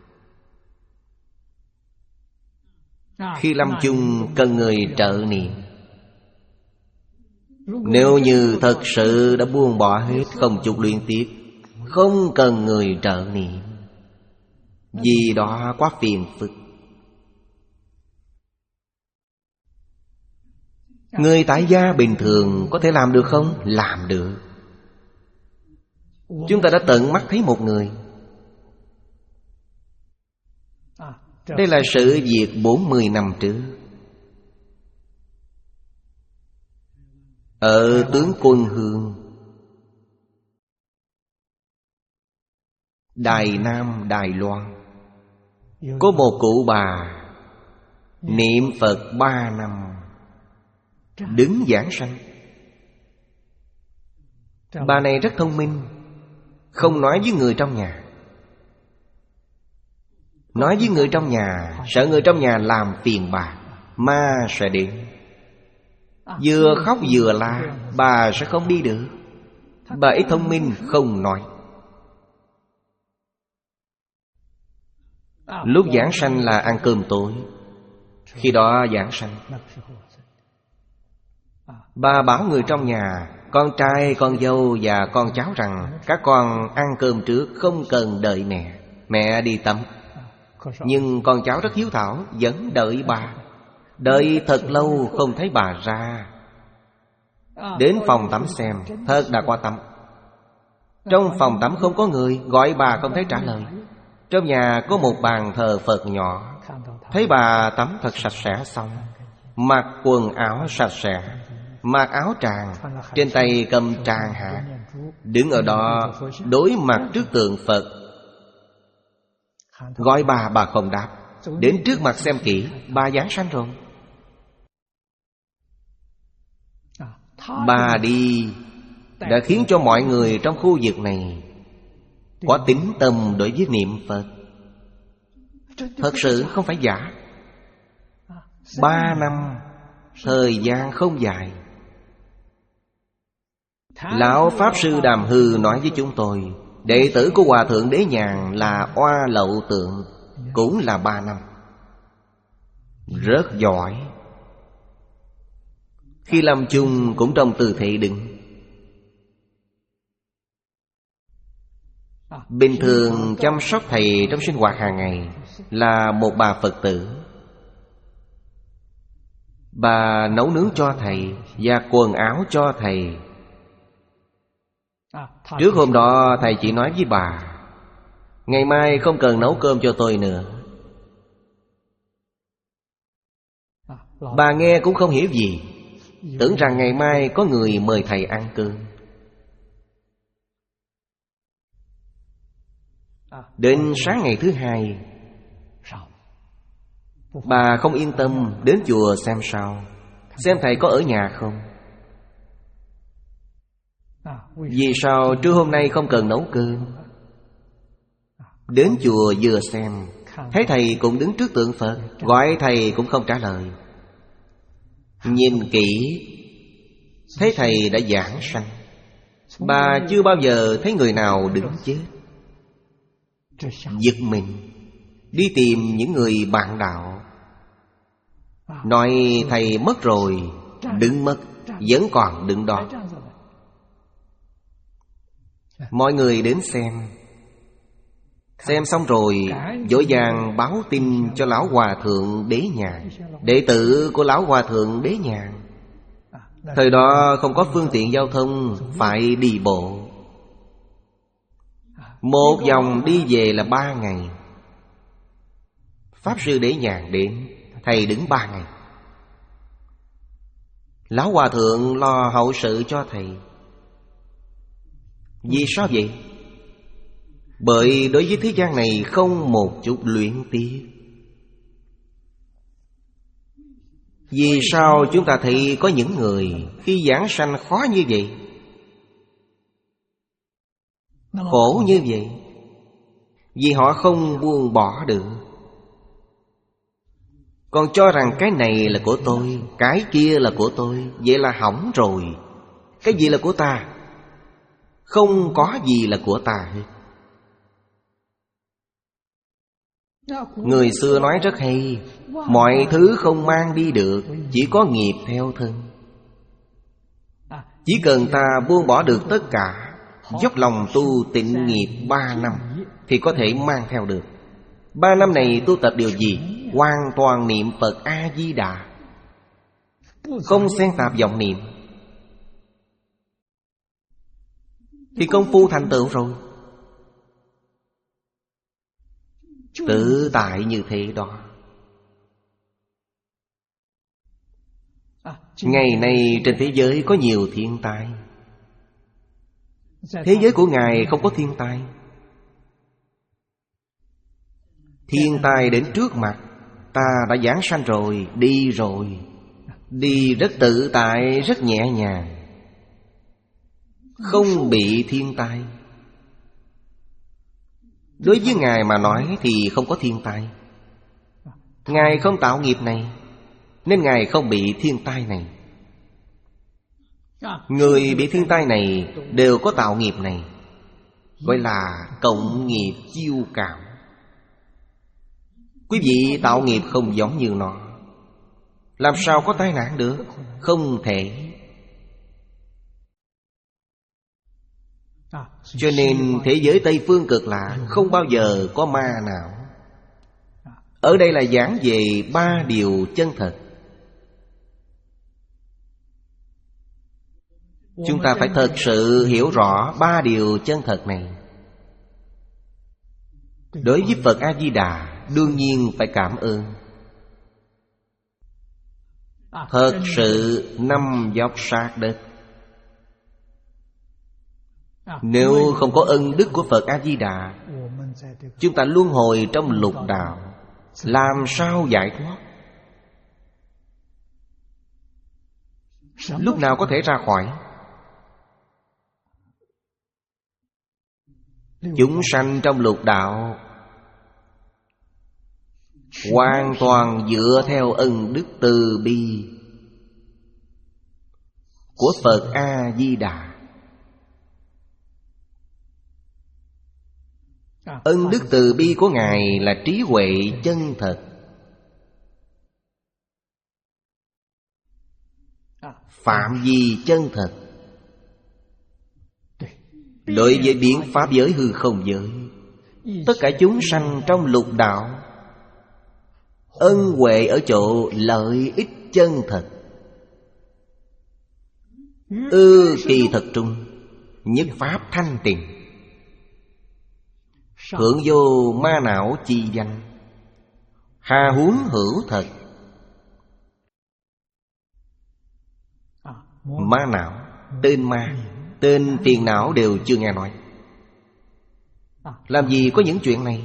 Khi lâm chung cần người trợ niệm. Nếu như thật sự đã buông bỏ hết, không chút luyến tiếc, không cần người trợ niệm, vì đó quá phiền phức. Người tại gia bình thường có thể làm được không? Làm được. Chúng ta đã tận mắt thấy một người. Đây là sự việc bốn mươi năm trước. Ở Tướng Quân Hương, Đài Nam, Đài Loan, có một cụ bà niệm Phật ba năm, đứng giảng sanh. Bà này rất thông minh, không nói với người trong nhà. Nói với người trong nhà, sợ người trong nhà làm phiền bà, ma sẽ đến. Vừa khóc vừa la, bà sẽ không đi được. Bà ấy thông minh, không nói. Lúc giảng sanh là ăn cơm tối. Khi đó giảng sanh, bà bảo người trong nhà, con trai, con dâu và con cháu rằng các con ăn cơm trước, không cần đợi mẹ. Mẹ đi tắm. Nhưng con cháu rất hiếu thảo, vẫn đợi bà. Đợi thật lâu không thấy bà ra. Đến phòng tắm xem, thật đã qua tắm. Trong phòng tắm không có người, gọi bà không thấy trả lời. Trong nhà có một bàn thờ Phật nhỏ, thấy bà tắm thật sạch sẽ xong, mặc quần áo sạch sẽ, mặc áo tràng, trên tay cầm tràng hạt, đứng ở đó đối mặt trước tượng Phật. Gọi bà, bà không đáp. Đến trước mặt xem kỹ, bà giảng sanh rồi. Bà đi đã khiến cho mọi người trong khu vực này có tín tâm đối với niệm Phật. Thật sự không phải giả. Ba năm, thời gian không dài. Lão Pháp Sư Đàm Hư nói với chúng tôi, đệ tử của Hòa Thượng Đế Nhàn là Oa Lậu Tượng, cũng là ba năm. Rất giỏi. Khi lâm chung cũng trong tư thế đứng. Bình thường chăm sóc thầy trong sinh hoạt hàng ngày là một bà Phật tử. Bà nấu nướng cho thầy và quần áo cho thầy. Trước hôm đó thầy chỉ nói với bà, ngày mai không cần nấu cơm cho tôi nữa. Bà nghe cũng không hiểu gì, tưởng rằng ngày mai có người mời thầy ăn cơm. Đến sáng ngày thứ hai, bà không yên tâm đến chùa xem sao, xem thầy có ở nhà không. Vì sao trưa hôm nay không cần nấu cơm? Đến chùa vừa xem, thấy thầy cũng đứng trước tượng Phật, gọi thầy cũng không trả lời. Nhìn kỹ, thấy thầy đã giảng sanh. Bà chưa bao giờ thấy người nào đứng chết. Giật mình, đi tìm những người bạn đạo, nói thầy mất rồi, đứng mất, vẫn còn đứng đó. Mọi người đến xem. Xem xong rồi vội vàng báo tin cho Lão Hòa Thượng Đế Nhàn, đệ tử của Lão Hòa Thượng Đế Nhàn. Thời đó không có phương tiện giao thông, phải đi bộ. Một vòng đi về là ba ngày. Pháp Sư Đế Nhàn đến, thầy đứng ba ngày. Lão Hòa Thượng lo hậu sự cho thầy. Vì sao vậy? Bởi đối với thế gian này không một chút luyến tiếc. Vì sao chúng ta thấy có những người khi giảng sanh khó như vậy, khổ như vậy? Vì họ không buông bỏ được. Còn cho rằng cái này là của tôi, cái kia là của tôi, vậy là hỏng rồi. Cái gì là của ta? Không có gì là của ta hết. Người xưa nói rất hay, mọi thứ không mang đi được, chỉ có nghiệp theo thân. Chỉ cần ta buông bỏ được tất cả, dốc lòng tu tịnh nghiệp ba năm, thì có thể mang theo được. Ba năm này tu tập điều gì? Hoàn toàn niệm Phật A-di-đà, không xen tạp vọng niệm, thì công phu thành tựu rồi. Tự tại như thế đó. Ngày nay trên thế giới có nhiều thiên tai. Thế giới của Ngài không có thiên tai. Thiên tai đến trước mặt, ta đã giảng sanh rồi, đi rồi. Đi rất tự tại, rất nhẹ nhàng, không bị thiên tai. Đối với Ngài mà nói thì không có thiên tai. Ngài không tạo nghiệp này, nên Ngài không bị thiên tai này. Người bị thiên tai này đều có tạo nghiệp này, gọi là cộng nghiệp chiêu cảm. Quý vị tạo nghiệp không giống như nó, làm sao có tai nạn được? Không thể. Cho nên thế giới Tây Phương Cực Lạc không bao giờ có ma nào. Ở đây là giảng về ba điều chân thật. Chúng ta phải thật sự hiểu rõ ba điều chân thật này. Đối với Phật A-di-đà đương nhiên phải cảm ơn. Thật sự năm dốc sát đất. Nếu không có ân đức của Phật A-di-đà, chúng ta luân hồi trong lục đạo, làm sao giải thoát? Lúc nào có thể ra khỏi? Chúng sanh trong lục đạo hoàn toàn dựa theo ân đức từ bi của Phật A-di-đà. Ân đức từ bi của Ngài là trí huệ chân thật. Phạm vi chân thật. Đối với biến pháp giới hư không giới, tất cả chúng sanh trong lục đạo, ân huệ ở chỗ lợi ích chân thật. Ư kỳ thật trung, nhất pháp thanh tịnh, hưởng vô ma não chi danh, hà huống hữu thật. Ma não, tên ma, tên phiền não đều chưa nghe nói. Làm gì có những chuyện này?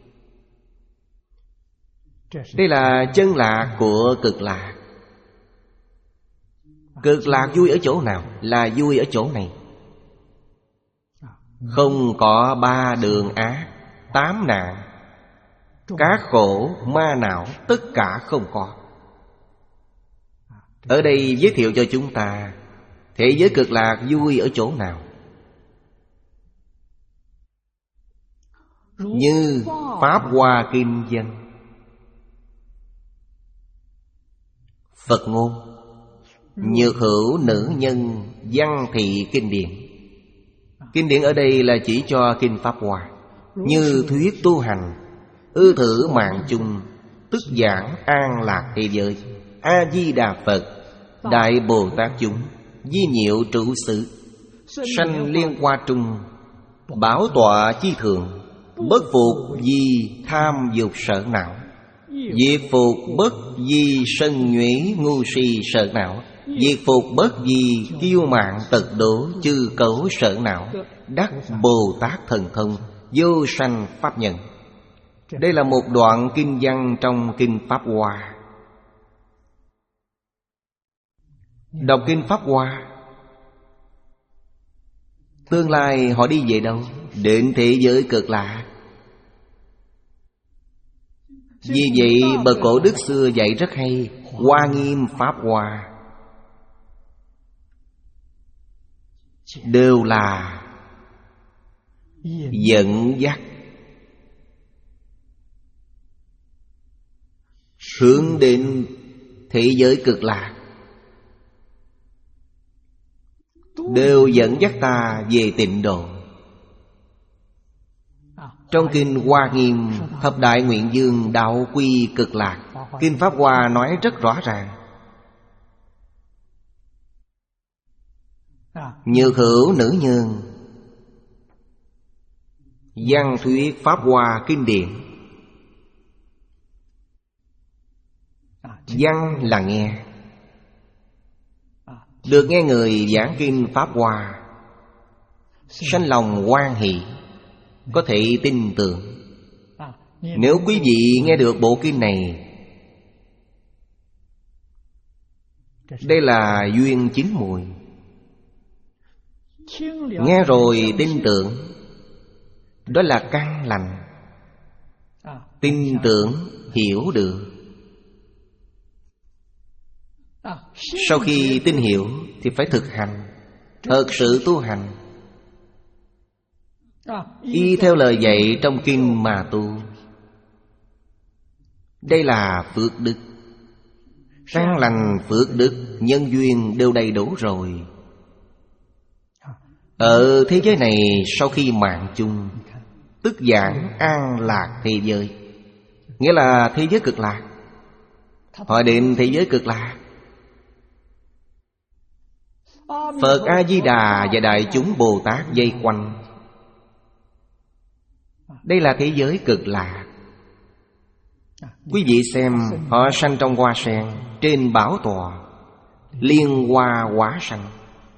Đây là chân lạc của cực lạc. Cực lạc vui ở chỗ nào? Là vui ở chỗ này. Không có ba đường ác, tám nạn, các khổ, ma não, tất cả không có. Ở đây giới thiệu cho chúng ta thế giới cực lạc vui ở chỗ nào? Như Pháp Hoa Kinh văn, Phật ngôn, nhược hữu nữ nhân văn thị kinh điển. Kinh điển ở đây là chỉ cho Kinh Pháp Hoa. Như thuyết tu hành, ư thử mạng chung, tức giảng an lạc thế giới. A-di-đà Phật, Đại Bồ Tát chúng, di nhiệu trụ sự, sanh liên hoa trung, bảo tọa chi thường, bất phục vì tham dục sở não, diệt phục bất vì sân nhuế ngu si sở não, diệt phục bất vì kiêu mạn tật đố chư cấu sở não, đắc Bồ Tát thần thông, vô sanh pháp nhận. Đây là một đoạn kinh văn trong Kinh Pháp Hoa. Đọc Kinh Pháp Hoa, tương lai họ đi về đâu? Đến thế giới cực lạc. Vì vậy bậc cổ đức xưa dạy rất hay: Hoa nghiêm Pháp Hoa đều là dẫn dắt, hướng đến thế giới cực lạc, đều dẫn dắt ta về tịnh độ. Trong Kinh Hoa Nghiêm, Thập Đại Nguyện Dương đạo quy cực lạc, Kinh Pháp Hoa nói rất rõ ràng. Nhược hữu nữ nhân văn thuyết Pháp Hoa kinh điển. Văn là nghe, được nghe người giảng Kinh Pháp Hoa, sanh lòng hoan hỷ, có thể tin tưởng. Nếu quý vị nghe được bộ kinh này, đây là duyên chín mùi. Nghe rồi tin tưởng, đó là căn lành. Tin tưởng, hiểu được. Sau khi tin hiểu thì phải thực hành, thật sự tu hành, y theo lời dạy trong kinh mà tu. Đây là phước đức. Căn lành, phước đức, nhân duyên đều đầy đủ rồi. Ở thế giới này, sau khi mạng chung, tức giảng an lạc thế giới, nghĩa là thế giới cực lạc. Họ đến thế giới cực lạc. Phật A-di-đà và đại chúng Bồ Tát vây quanh. Đây là thế giới cực lạc. Quý vị xem, họ sanh trong hoa sen, trên bảo tọa, liên hoa hóa sanh.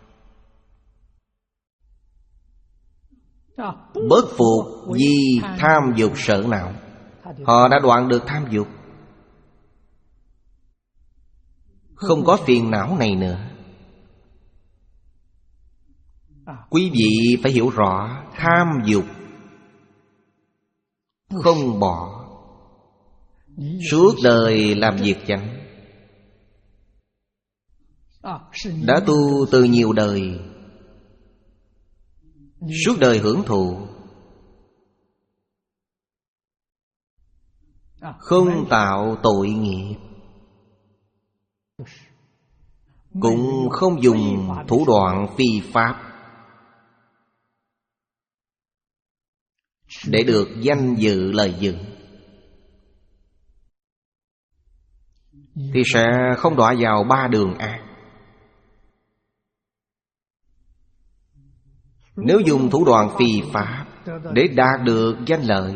Bất phục vì tham dục sở não. Họ đã đoạn được tham dục, không có phiền não này nữa. Quý vị phải hiểu rõ, tham dục không bỏ, suốt đời làm việc chánh. Đã tu từ nhiều đời, suốt đời hưởng thụ, không tạo tội nghiệp, cũng không dùng thủ đoạn phi pháp để được danh dự lợi dưỡng, thì sẽ không đọa vào ba đường ác. Nếu dùng thủ đoạn phi pháp để đạt được danh lợi,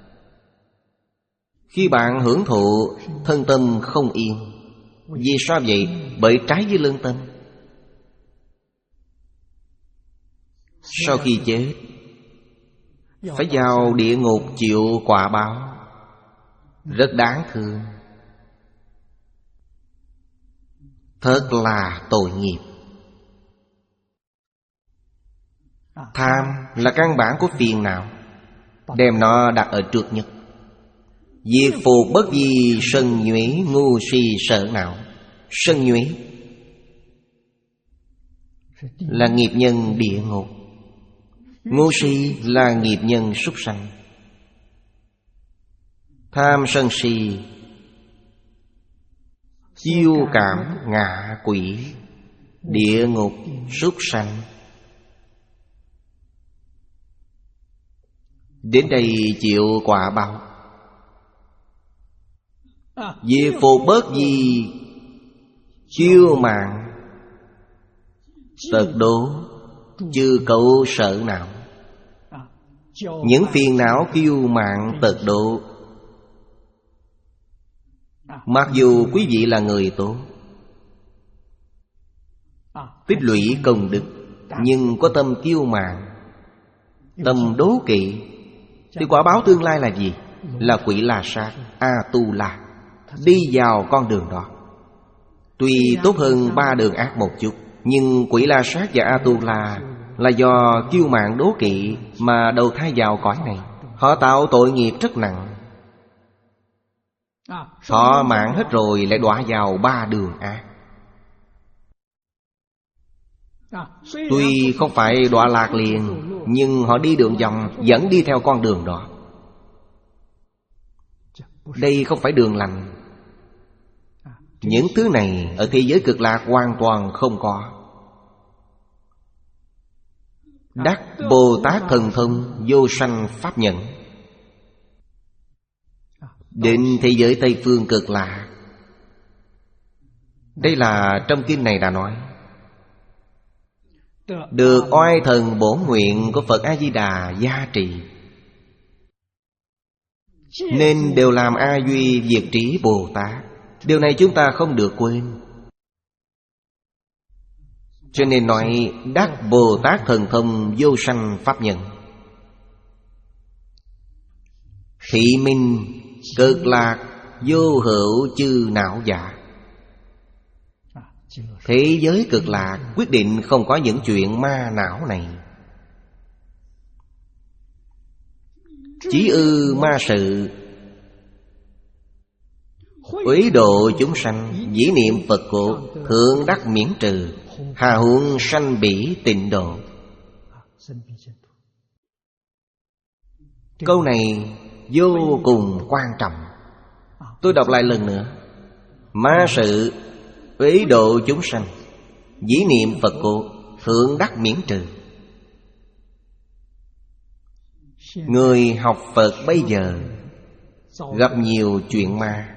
khi bạn hưởng thụ, thân tâm không yên. Vì sao vậy? Bởi trái với lương tâm. Sau khi chết, phải vào địa ngục chịu quả báo, rất đáng thương. Thật là tội nghiệp. Tham là căn bản của phiền não, đem nó đặt ở trước nhất. Diệt phục bất di sân nhuế ngu si sở não. Sân nhuế là nghiệp nhân địa ngục, ngu si là nghiệp nhân súc sanh. Tham sân si chiêu cảm ngạ quỷ, địa ngục, súc sanh. Đến đây chịu quả báo. Diệt phục bất di chiêu mạng tật đố chư cấu sở não. Những phiền não kiêu mạng tật độ, mặc dù quý vị là người tốt, tích lũy công đức, nhưng có tâm kiêu mạn, tâm đố kỵ, thì quả báo tương lai là gì? Là quỷ La Sát, A-tu-la. Đi vào con đường đó. Tuy tốt hơn ba đường ác một chút, nhưng quỷ La Sát và A-tu-la là do kiêu mạn đố kỵ mà đầu thai vào cõi này. Họ tạo tội nghiệp rất nặng. Họ mạng hết rồi lại đọa vào ba đường ác. Tuy không phải đọa lạc liền, nhưng họ đi đường vòng, vẫn đi theo con đường đó. Đây không phải đường lành. Những thứ này ở thế giới cực lạc hoàn toàn không có. Đắc Bồ Tát thần thông vô sanh pháp nhẫn, đến thế giới Tây Phương cực lạc. Đây là trong kinh này đã nói, được oai thần bổn nguyện của Phật A-di-đà gia trì, nên đều làm A Duy Diệt Trí Bồ Tát. Điều này chúng ta không được quên. Cho nên nói đắc Bồ Tát thần thông vô sanh pháp nhẫn. Thị minh cực lạc vô hữu chư não giả. Thế giới cực lạc quyết định không có những chuyện ma não này. Chí ư ma sự, uế độ chúng sanh, dĩ niệm Phật cốt, thượng đắc miễn trừ, hà huống sanh bỉ tịnh độ. Câu này vô cùng quan trọng. Tôi đọc lại lần nữa. Ma sự, uế độ chúng sanh, dĩ niệm Phật cốt, thượng đắc miễn trừ. Người học Phật bây giờ gặp nhiều chuyện ma.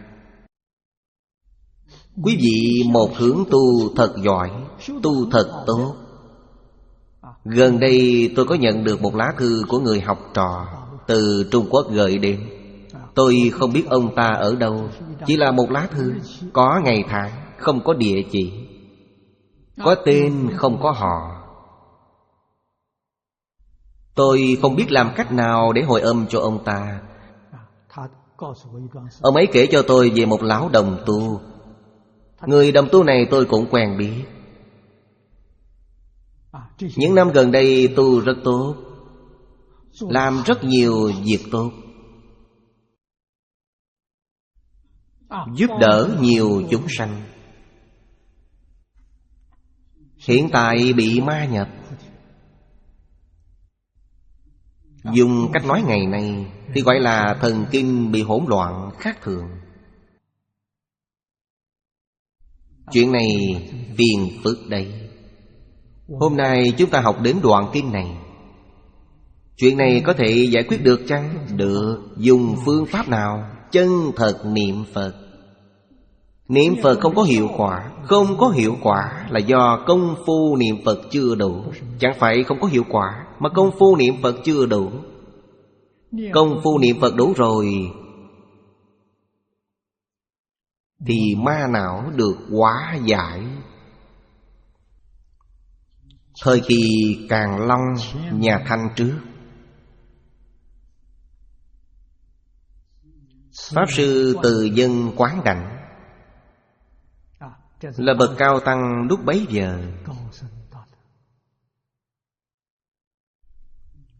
Quý vị một hướng tu thật giỏi, tu thật tốt. Gần đây tôi có nhận được một lá thư của người học trò từ Trung Quốc gửi đến. Tôi không biết ông ta ở đâu, chỉ là một lá thư, có ngày tháng, không có địa chỉ, có tên không có họ. Tôi không biết làm cách nào để hồi âm cho ông ta. Ông ấy kể cho tôi về một lão đồng tu. Người đồng tu này tôi cũng quen biết. Những năm gần đây tu rất tốt, làm rất nhiều việc tốt, giúp đỡ nhiều chúng sanh. Hiện tại bị ma nhập. Dùng cách nói ngày nay thì gọi là thần kinh bị hỗn loạn khác thường. Chuyện này phiền phức đây. Hôm nay chúng ta học đến đoạn kinh này. Chuyện này có thể giải quyết được chăng? Được. Dùng phương pháp nào? Chân thật niệm Phật. Niệm Phật không có hiệu quả. Không có hiệu quả là do công phu niệm Phật chưa đủ. Chẳng phải không có hiệu quả, mà công phu niệm Phật chưa đủ. Công phu niệm Phật đủ rồi thì ma não được hóa giải. Thời kỳ Càn Long nhà Thanh trước, Pháp Sư Từ Dân Quán Đảnh là bậc cao tăng lúc bấy giờ.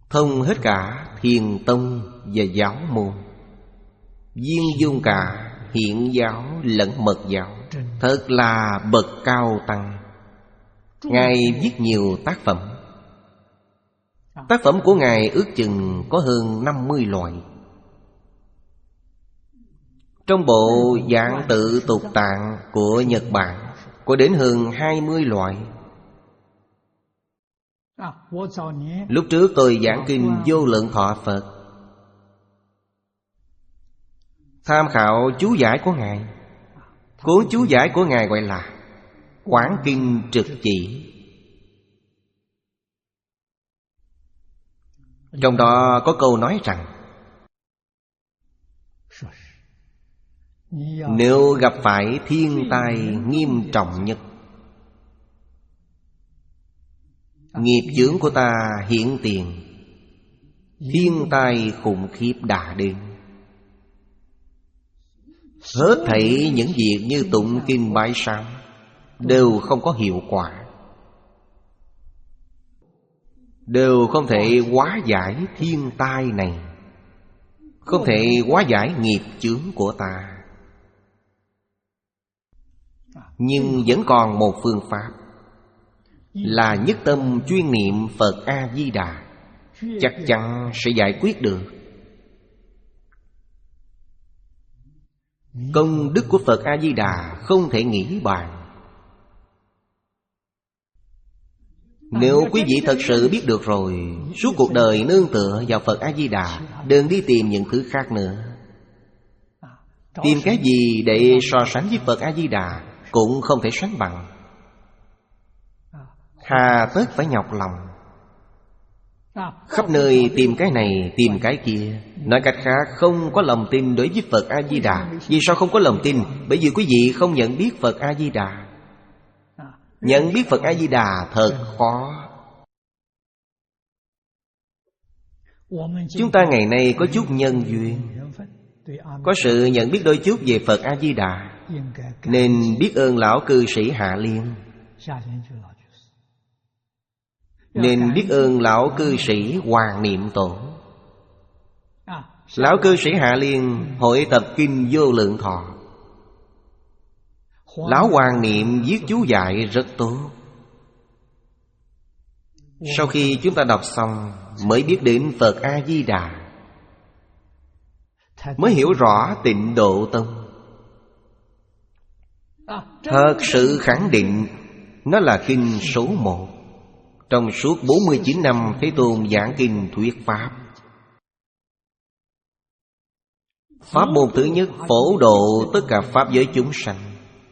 thông hết cả thiền tông và giáo môn, viên dung cả hiện giáo lẫn mật giáo. Thật là bậc cao tăng. Ngài viết nhiều tác phẩm. Tác phẩm của Ngài ước chừng có hơn năm mươi loại. Trong bộ Giảng Tự Tục Tạng của Nhật Bản có đến hơn hai mươi loại. Lúc trước tôi giảng kinh Vô Lượng Thọ Phật, tham khảo chú giải của Ngài. Cuốn chú giải của Ngài gọi là Quán Kinh Trực Chỉ. Trong đó có câu nói rằng, nếu gặp phải thiên tai nghiêm trọng nhất, nghiệp chướng của ta hiện tiền, thiên tai khủng khiếp đã đến, hết thảy những việc như tụng kinh bái sám đều không có hiệu quả, đều không thể hóa giải thiên tai này, không thể hóa giải nghiệp chướng của ta. Nhưng vẫn còn một phương pháp, là nhất tâm chuyên niệm Phật A-di-đà, chắc chắn sẽ giải quyết được. Công đức của Phật A-di-đà không thể nghĩ bàn. Nếu quý vị thật sự biết được rồi, suốt cuộc đời nương tựa vào Phật A-di-đà, đừng đi tìm những thứ khác nữa. Tìm cái gì để so sánh với Phật A-di-đà cũng không thể sánh bằng. Hà tất phải nhọc lòng, khắp nơi tìm cái này tìm cái kia. Nói cách khác, không có lòng tin đối với Phật A-di-đà. Vì sao không có lòng tin? Bởi vì quý vị không nhận biết Phật A-di-đà. Nhận biết Phật A-di-đà thật khó. Chúng ta ngày nay có chút nhân duyên, có sự nhận biết đôi chút về Phật A-di-đà, nên biết ơn lão cư sĩ Hạ Liên, nên biết ơn lão cư sĩ Hoàng Niệm Tổ. Lão cư sĩ Hạ Liên hội tập kinh Vô Lượng Thọ. Lão Hoàng Niệm viết chú giải rất tốt. Sau khi chúng ta đọc xong mới biết đến Phật A-di-đà, mới hiểu rõ Tịnh Độ Tông. Thật sự khẳng định nó là kinh số một trong suốt bốn mươi chín năm Thế Tôn giảng kinh thuyết Pháp. Pháp môn thứ nhất phổ độ tất cả Pháp giới chúng sanh.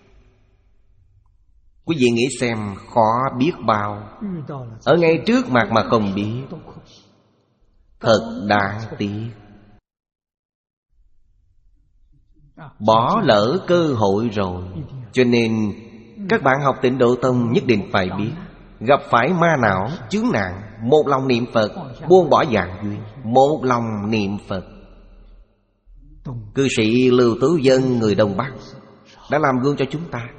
Quý vị nghĩ xem, khó biết bao. Ở ngay trước mặt mà không biết, thật đáng tiếc. Bỏ lỡ cơ hội rồi. Cho nên các bạn học Tịnh Độ Tông nhất định phải biết, gặp phải ma não, chướng nạn, một lòng niệm Phật, buông bỏ dạng duyên, một lòng niệm Phật. Cư sĩ Lưu Tú Dân người Đông Bắc đã làm gương cho chúng ta.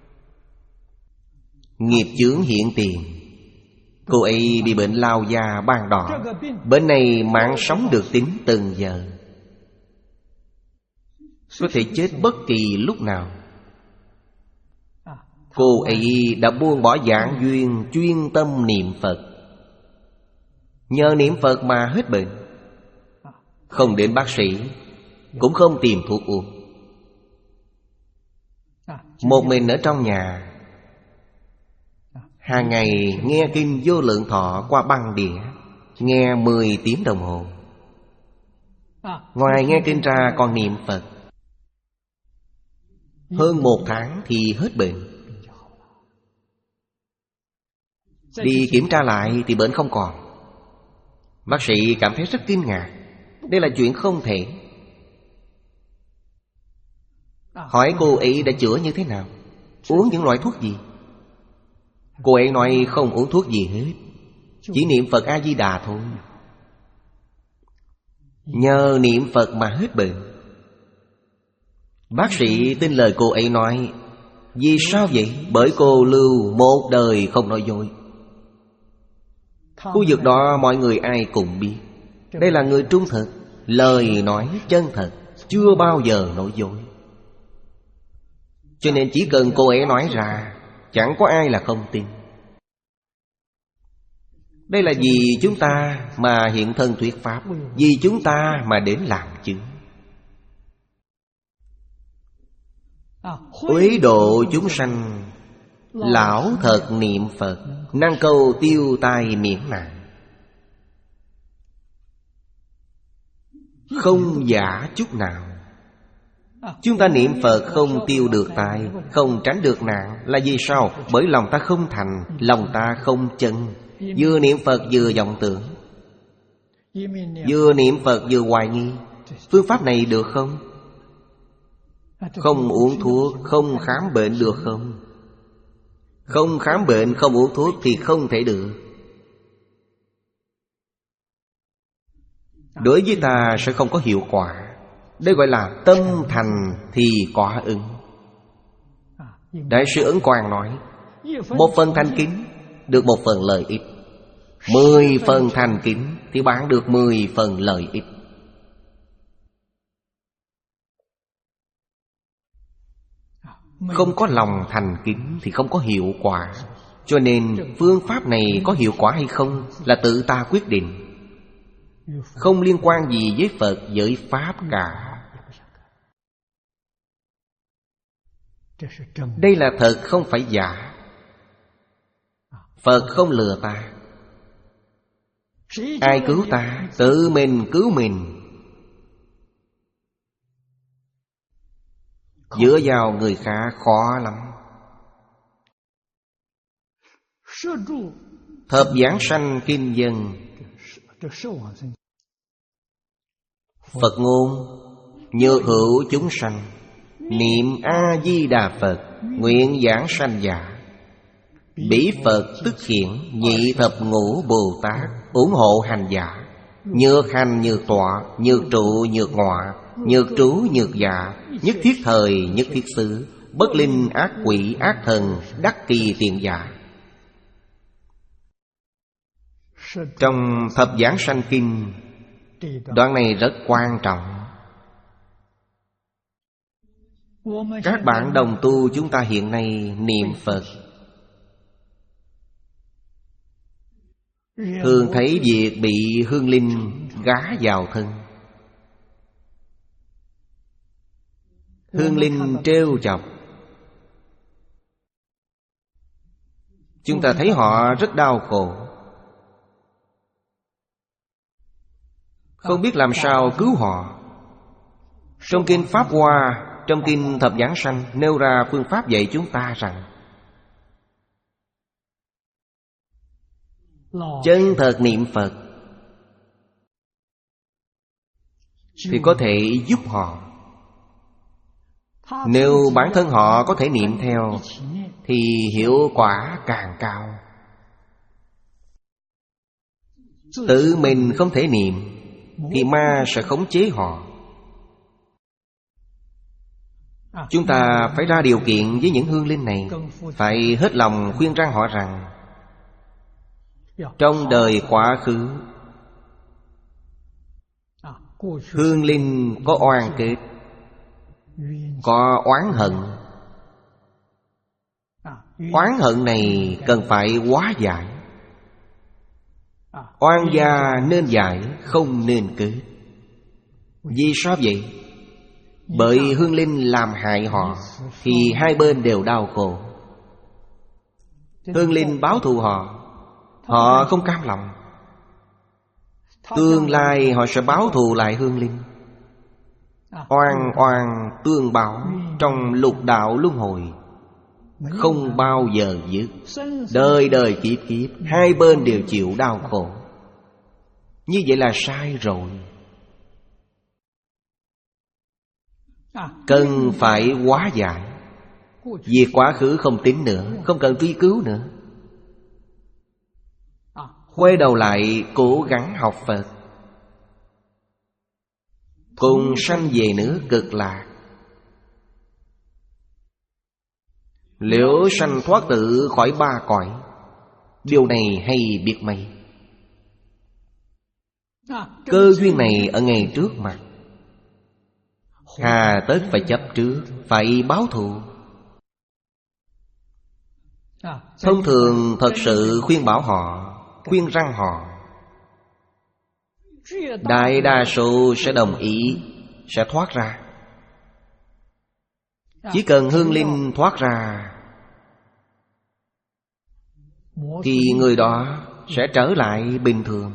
Nghiệp chướng hiện tiền. Cô ấy bị bệnh lao da ban đỏ. Bệnh này mạng sống được tính từng giờ, có thể chết bất kỳ lúc nào. Cô ấy đã buông bỏ dạng duyên, chuyên tâm niệm Phật. Nhờ niệm Phật mà hết bệnh. Không đến bác sĩ, cũng không tìm thuốc uống. Một mình ở trong nhà, hàng ngày nghe kinh Vô Lượng Thọ qua băng đĩa, nghe mười tiếng đồng hồ. Ngoài nghe kinh ra còn niệm Phật. Hơn một tháng thì hết bệnh. Đi kiểm tra lại thì bệnh không còn. Bác sĩ cảm thấy rất kinh ngạc. Đây là chuyện không thể. Hỏi cô ấy đã chữa như thế nào, uống những loại thuốc gì. Cô ấy nói không uống thuốc gì hết, chỉ niệm Phật A-di-đà thôi. Nhờ niệm Phật mà hết bệnh. Bác sĩ tin lời cô ấy nói. Vì sao vậy? Bởi cô Lưu một đời không nói dối. Khu vực đó mọi người ai cũng biết. Đây là người trung thực, lời nói chân thật, chưa bao giờ nói dối. Cho nên chỉ cần cô ấy nói ra, chẳng có ai là không tin. Đây là vì chúng ta mà hiện thân thuyết pháp, vì chúng ta mà đến làm chứng. Uế độ chúng sanh, lão thật niệm Phật, năng cầu tiêu tai miễn nạn. Không giả chút nào. Chúng ta niệm Phật không tiêu được tai, không tránh được nạn. Là vì sao? Bởi lòng ta không thành, lòng ta không chân. Vừa niệm Phật vừa vọng tưởng, vừa niệm Phật vừa hoài nghi. Phương pháp này được không? Không uống thuốc, không khám bệnh được không? Không khám bệnh, không uống thuốc thì không thể được. Đối với ta sẽ không có hiệu quả. Đây gọi là tâm thành thì quả ứng. Đại sư Ấn Quang nói, một phần thành kính được một phần lợi ích, mười phần thành kính thì bạn được mười phần lợi ích. Không có lòng thành kính thì không có hiệu quả. Cho nên phương pháp này có hiệu quả hay không là tự ta quyết định, không liên quan gì với Phật với Pháp cả. Đây là thật không phải giả. Phật không lừa ta. Ai cứu ta? Tự mình cứu mình. Dựa vào người khác khó lắm. Thập giảng sanh kinh dân. Phật ngôn: nhược hữu chúng sanh, niệm A-di-đà Phật, nguyện giảng sanh giả. Bỉ Phật tức khiển, nhị thập ngũ Bồ Tát, ủng hộ hành giả. Nhược hành nhược tọa, nhược trụ nhược ngọa, nhược trú nhược dạ, nhất thiết thời nhất thiết xứ, bất linh ác quỷ ác thần, đắc kỳ tiện giả. Trong Thập Giảng Sanh Kinh, đoạn này rất quan trọng. Các bạn đồng tu chúng ta hiện nay niệm Phật, thường thấy việc bị hương linh gá vào thân. Hương linh trêu chọc, chúng ta thấy họ rất đau khổ, không biết làm sao cứu họ. Trong Kinh Pháp Hoa, trong Kinh Thập Giảng Sanh nêu ra phương pháp dạy chúng ta rằng chân thật niệm Phật thì có thể giúp họ. Nếu bản thân họ có thể niệm theo thì hiệu quả càng cao. Tự mình không thể niệm thì ma sẽ khống chế họ. Chúng ta phải ra điều kiện với những hương linh này, phải hết lòng khuyên răn họ rằng trong đời quá khứ hương linh có oan kết, có oán hận. Oán hận này cần phải hóa giải. Oan gia nên giải, không nên kết. Vì sao vậy? Bởi hương linh làm hại họ thì hai bên đều đau khổ. Hương linh báo thù họ, họ không cam lòng. Tương lai họ sẽ báo thù lại hương linh. Oan oan tương báo trong lục đạo luân hồi, không bao giờ dứt. Đời đời kiếp kiếp, hai bên đều chịu đau khổ. Như vậy là sai rồi. Cần phải hóa giải. Việc quá khứ không tính nữa, không cần truy cứu nữa. Quay đầu lại cố gắng học Phật, cùng sanh về nước Cực Lạc. Liễu sanh thoát tự khỏi ba cõi. Điều này hay biết mấy. Cơ duyên này ở ngay trước mặt, hà tất phải chấp trước, phải báo thù. Thông thường thật sự khuyên bảo họ, khuyên răn họ, đại đa số sẽ đồng ý, sẽ thoát ra. Chỉ cần hương linh thoát ra thì người đó sẽ trở lại bình thường.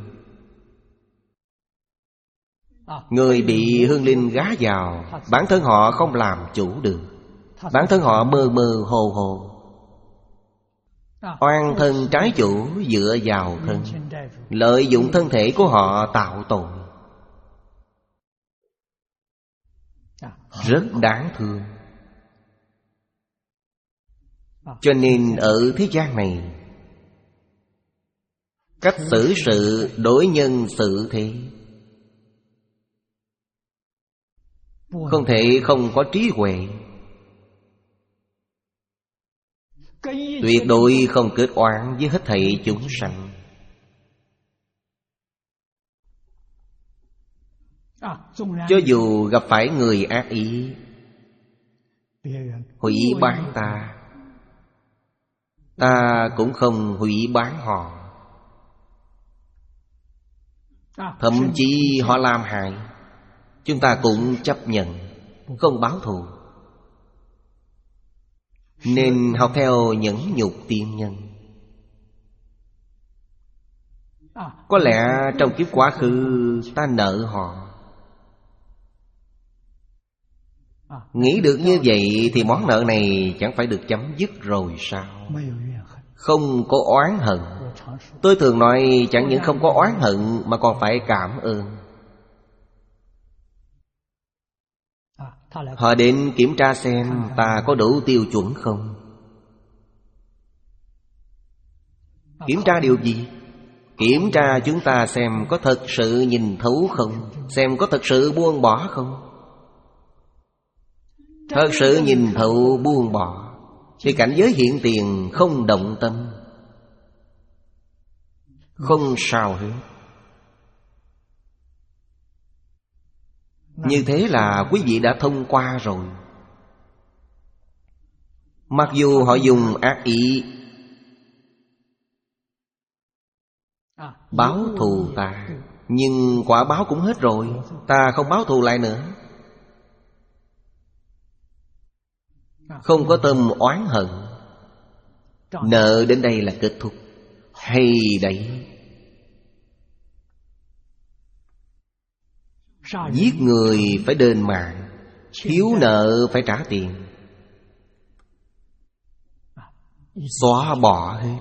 Người bị hương linh gá vào, bản thân họ không làm chủ được, bản thân họ mơ mơ hồ hồ, oan thân trái chủ dựa vào thân, lợi dụng thân thể của họ tạo tội, rất đáng thương. Cho nên ở thế gian này, cách xử sự đối nhân xử thế không thể không có trí huệ. Tuyệt đối không kết oán với hết thảy chúng sanh. Cho dù gặp phải người ác ý, hủy bán ta, ta cũng không hủy bán họ. Thậm chí họ làm hại, chúng ta cũng chấp nhận, không báo thù. Nên học theo nhẫn nhục tiên nhân. Có lẽ trong kiếp quá khứ ta nợ họ, nghĩ được như vậy thì món nợ này chẳng phải được chấm dứt rồi sao? Không có oán hận. Tôi thường nói chẳng những không có oán hận mà còn phải cảm ơn. Họ đến kiểm tra xem ta có đủ tiêu chuẩn không. Kiểm tra điều gì? Kiểm tra chúng ta xem có thật sự nhìn thấu không, xem có thật sự buông bỏ không. Thật sự nhìn thấu buông bỏ thì cảnh giới hiện tiền không động tâm, không sao hết. Như thế là quý vị đã thông qua rồi. Mặc dù họ dùng ác ý báo thù ta, nhưng quả báo cũng hết rồi, ta không báo thù lại nữa. Không có tâm oán hận. Nợ đến đây là kết thúc. Hay đấy. Giết người phải đền mạng, thiếu nợ phải trả tiền, xóa bỏ hết.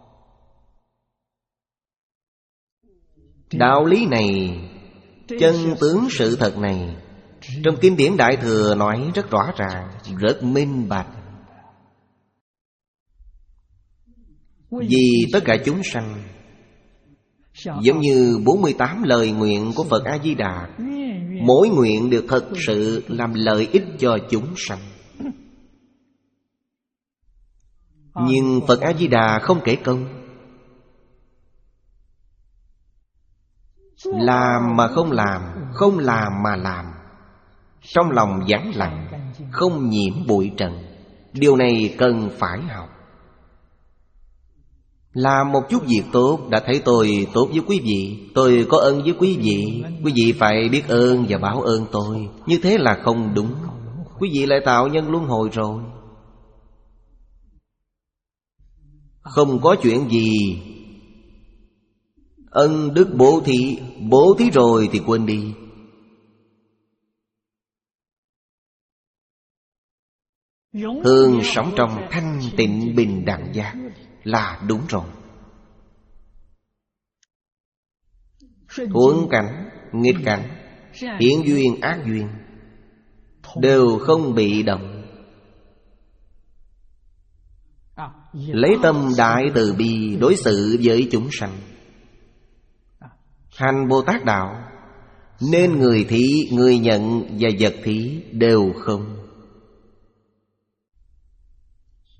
Đạo lý này, chân tướng sự thật này, trong kinh điển Đại Thừa nói rất rõ ràng, rất minh bạch. Vì tất cả chúng sanh, giống như bốn mươi tám lời nguyện của Phật A-di-đà, mỗi nguyện đều thật sự làm lợi ích cho chúng sanh. Nhưng Phật A-di-đà không kể công. Làm mà không làm, không làm mà làm, trong lòng vắng lặng, không nhiễm bụi trần. Điều này cần phải học. Làm một chút việc tốt, đã thấy tôi tốt với quý vị, tôi có ơn với quý vị, quý vị phải biết ơn và báo ơn tôi. Như thế là không đúng. Quý vị lại tạo nhân luân hồi rồi. Không có chuyện gì ân đức bố thí, bố thí rồi thì quên đi. Thường sống trong thanh tịnh bình đẳng giác là đúng rồi. Thuận cảnh, nghịch cảnh, thiện duyên, ác duyên đều không bị động. Lấy tâm đại từ bi đối xử với chúng sanh. Hành Bồ Tát đạo, nên người thí, người nhận và vật thí đều không.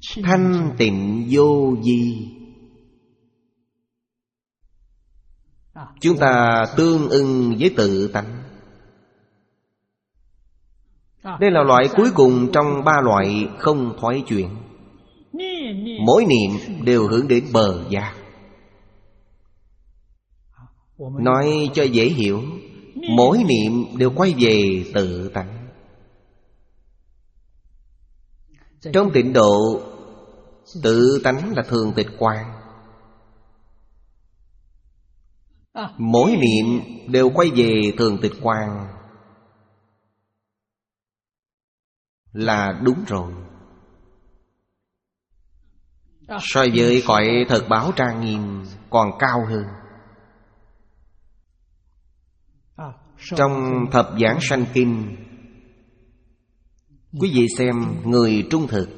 Thanh tịnh vô vi. Chúng ta tương ưng với tự tánh. Đây là loại cuối cùng trong ba loại không thoái chuyển. Mỗi niệm đều hướng đến bờ giác. Nói cho dễ hiểu, mỗi niệm đều quay về tự tánh. Trong tịnh độ, tự tánh là thường tịch quan. Mỗi niệm đều quay về thường tịch quan là đúng rồi. So với cõi thật báo trang nghiêm còn cao hơn. Trong thập giảng sanh kinh, quý vị xem người trung thực,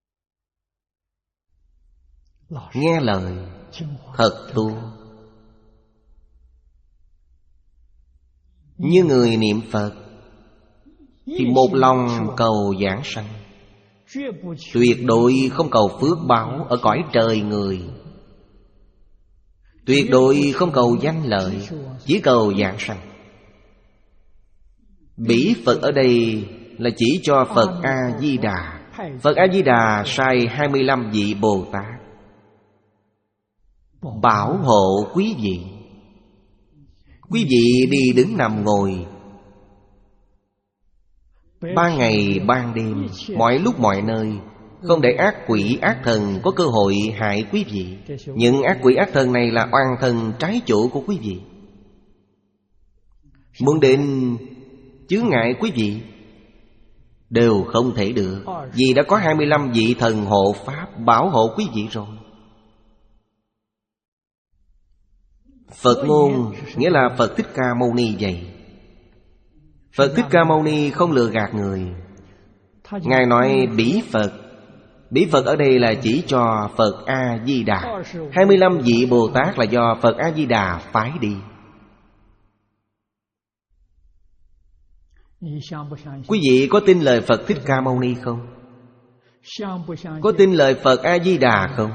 nghe lời, thật tu, như người niệm Phật thì một lòng cầu giảng sanh, tuyệt đối không cầu phước báo ở cõi trời người, tuyệt đối không cầu danh lợi, chỉ cầu giảng sanh. Bỉ Phật ở đây là chỉ cho Phật A-di-đà. Phật A-di-đà sai hai mươi lăm vị Bồ Tát bảo hộ quý vị. Quý vị đi đứng nằm ngồi, ban ngày ban đêm, mọi lúc mọi nơi, không để ác quỷ ác thần có cơ hội hại quý vị. Những ác quỷ ác thần này là oan thần trái chủ của quý vị, muốn đến chướng ngại quý vị đều không thể được, vì đã có hai mươi lăm vị thần hộ pháp bảo hộ quý vị rồi. Phật ngôn nghĩa là Phật Thích Ca Mâu Ni vậy. Phật Thích Ca Mâu Ni không lừa gạt người. Ngài nói bỉ Phật. Bỉ Phật ở đây là chỉ cho Phật A-di-đà. Hai mươi lăm vị Bồ Tát là do Phật A-di-đà phái đi. Quý vị có tin lời Phật Thích Ca Mâu Ni không? Có tin lời Phật A-di-đà không?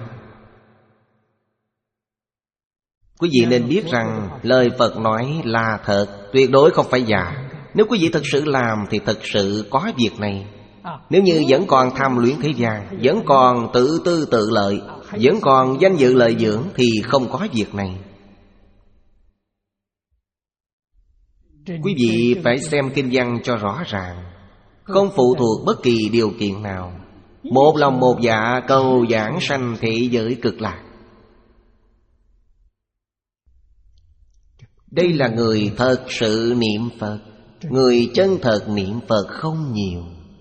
Quý vị nên biết rằng lời Phật nói là thật, tuyệt đối không phải giả. Nếu quý vị thật sự làm thì thật sự có việc này. Nếu như vẫn còn tham luyến thế gian, vẫn còn tự tư tự lợi, vẫn còn danh dự lợi dưỡng thì không có việc này. Quý vị phải xem kinh văn cho rõ ràng, không phụ thuộc bất kỳ điều kiện nào. Một lòng một dạ cầu giảng sanh thế giới cực lạc. Đây là người thật sự niệm Phật. Người chân thật niệm Phật không nhiều.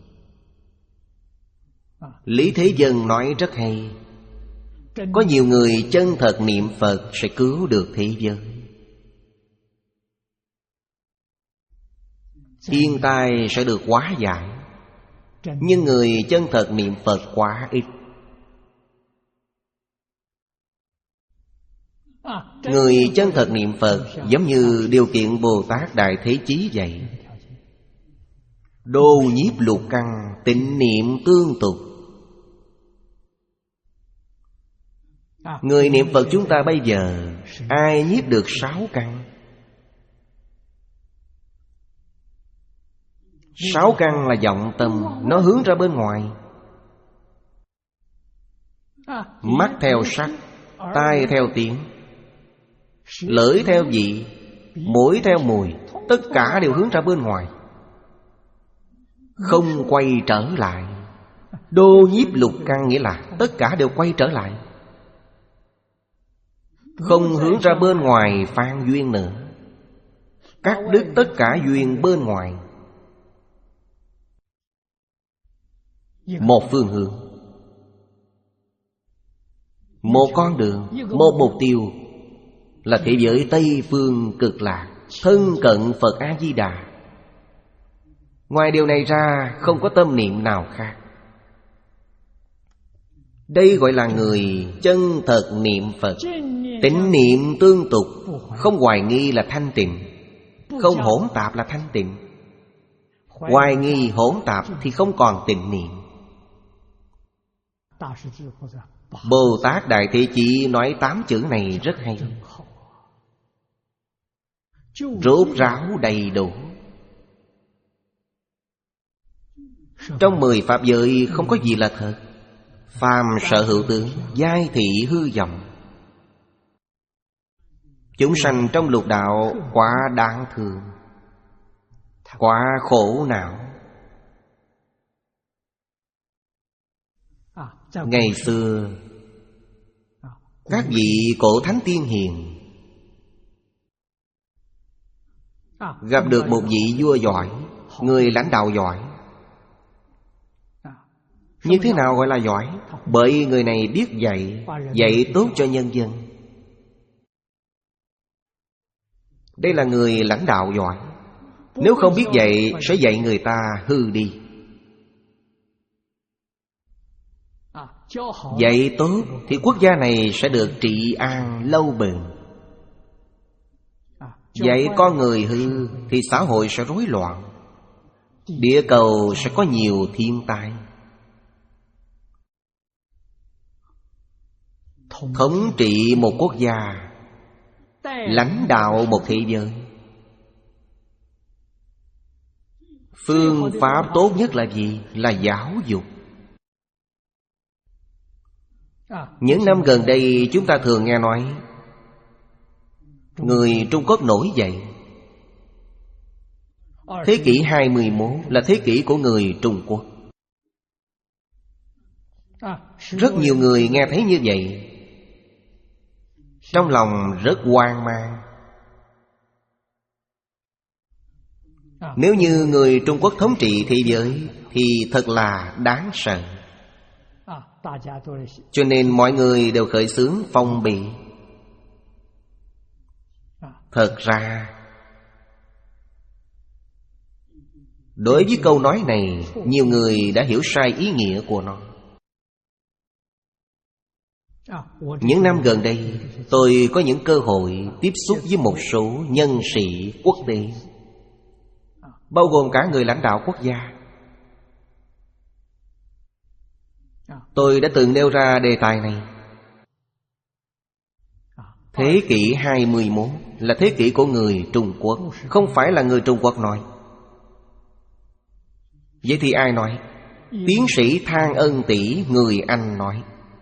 Lý Thế Dân nói rất hay, có nhiều người chân thật niệm Phật sẽ cứu được thế giới. Thiên tai sẽ được hóa giải. Nhưng người chân thật niệm Phật quá ít. Người chân thật niệm Phật giống như điều kiện Bồ Tát Đại Thế Chí vậy. Đô nhiếp lục căn, tịnh niệm tương tục. Người niệm Phật chúng ta bây giờ ai nhiếp được sáu căn? Sáu căn là vọng tâm, nó hướng ra bên ngoài. Mắt theo sắc, tai theo tiếng, lưỡi theo vị, mũi theo mùi, tất cả đều hướng ra bên ngoài, không quay trở lại. Đô nhiếp lục căn nghĩa là tất cả đều quay trở lại, không hướng ra bên ngoài phan duyên nữa, cắt đứt tất cả duyên bên ngoài. Một phương hướng, một con đường, một mục tiêu là thế giới Tây Phương Cực Lạc, thân cận Phật A-di-đà. Ngoài điều này ra không có tâm niệm nào khác. Đây gọi là người chân thật niệm Phật. Tịnh niệm tương tục, không hoài nghi là thanh tịnh, không hỗn tạp là thanh tịnh. Hoài nghi hỗn tạp thì không còn tịnh niệm. Bồ Tát Đại Thế Chí nói tám chữ này rất hay. rốt ráo đầy đủ. Trong mười pháp giới không có gì là thật. Phàm sở hữu tướng, giai thị hư vọng. Chúng sanh trong lục đạo quá đáng thương, quá khổ não. Ngày xưa các vị cổ thánh tiên hiền gặp được một vị vua giỏi, người lãnh đạo giỏi. Như thế nào gọi là giỏi? Bởi người này biết dạy, dạy tốt cho nhân dân. Đây là người lãnh đạo giỏi. Nếu không biết dạy, sẽ dạy người ta hư đi. Dạy tốt thì quốc gia này sẽ được trị an lâu bền. Dạy con người hư thì xã hội sẽ rối loạn, địa cầu sẽ có nhiều thiên tai. Thống trị một quốc gia, lãnh đạo một thế giới, phương pháp tốt nhất là gì? Là giáo dục. Những năm gần đây chúng ta thường nghe nói người Trung Quốc nổi dậy. Thế kỷ hai mươi mốt là thế kỷ của người Trung Quốc. Rất nhiều người nghe thấy như vậy, trong lòng rất hoang mang. Nếu như người Trung Quốc thống trị thế giới thì thật là đáng sợ. Cho nên mọi người đều khởi xướng phong bị. Thật ra đối với câu nói này, nhiều người đã hiểu sai ý nghĩa của nó. Những năm gần đây, tôi có những cơ hội tiếp xúc với một số nhân sĩ quốc tế, bao gồm cả người lãnh đạo quốc gia. Tôi đã từng nêu ra đề tài này. Thế kỷ hai mươi mốt là thế kỷ của người Trung Quốc, không phải là người Trung Quốc nói. Vậy thì ai nói? Tiến sĩ Thang Ân Tỷ, người Anh nói.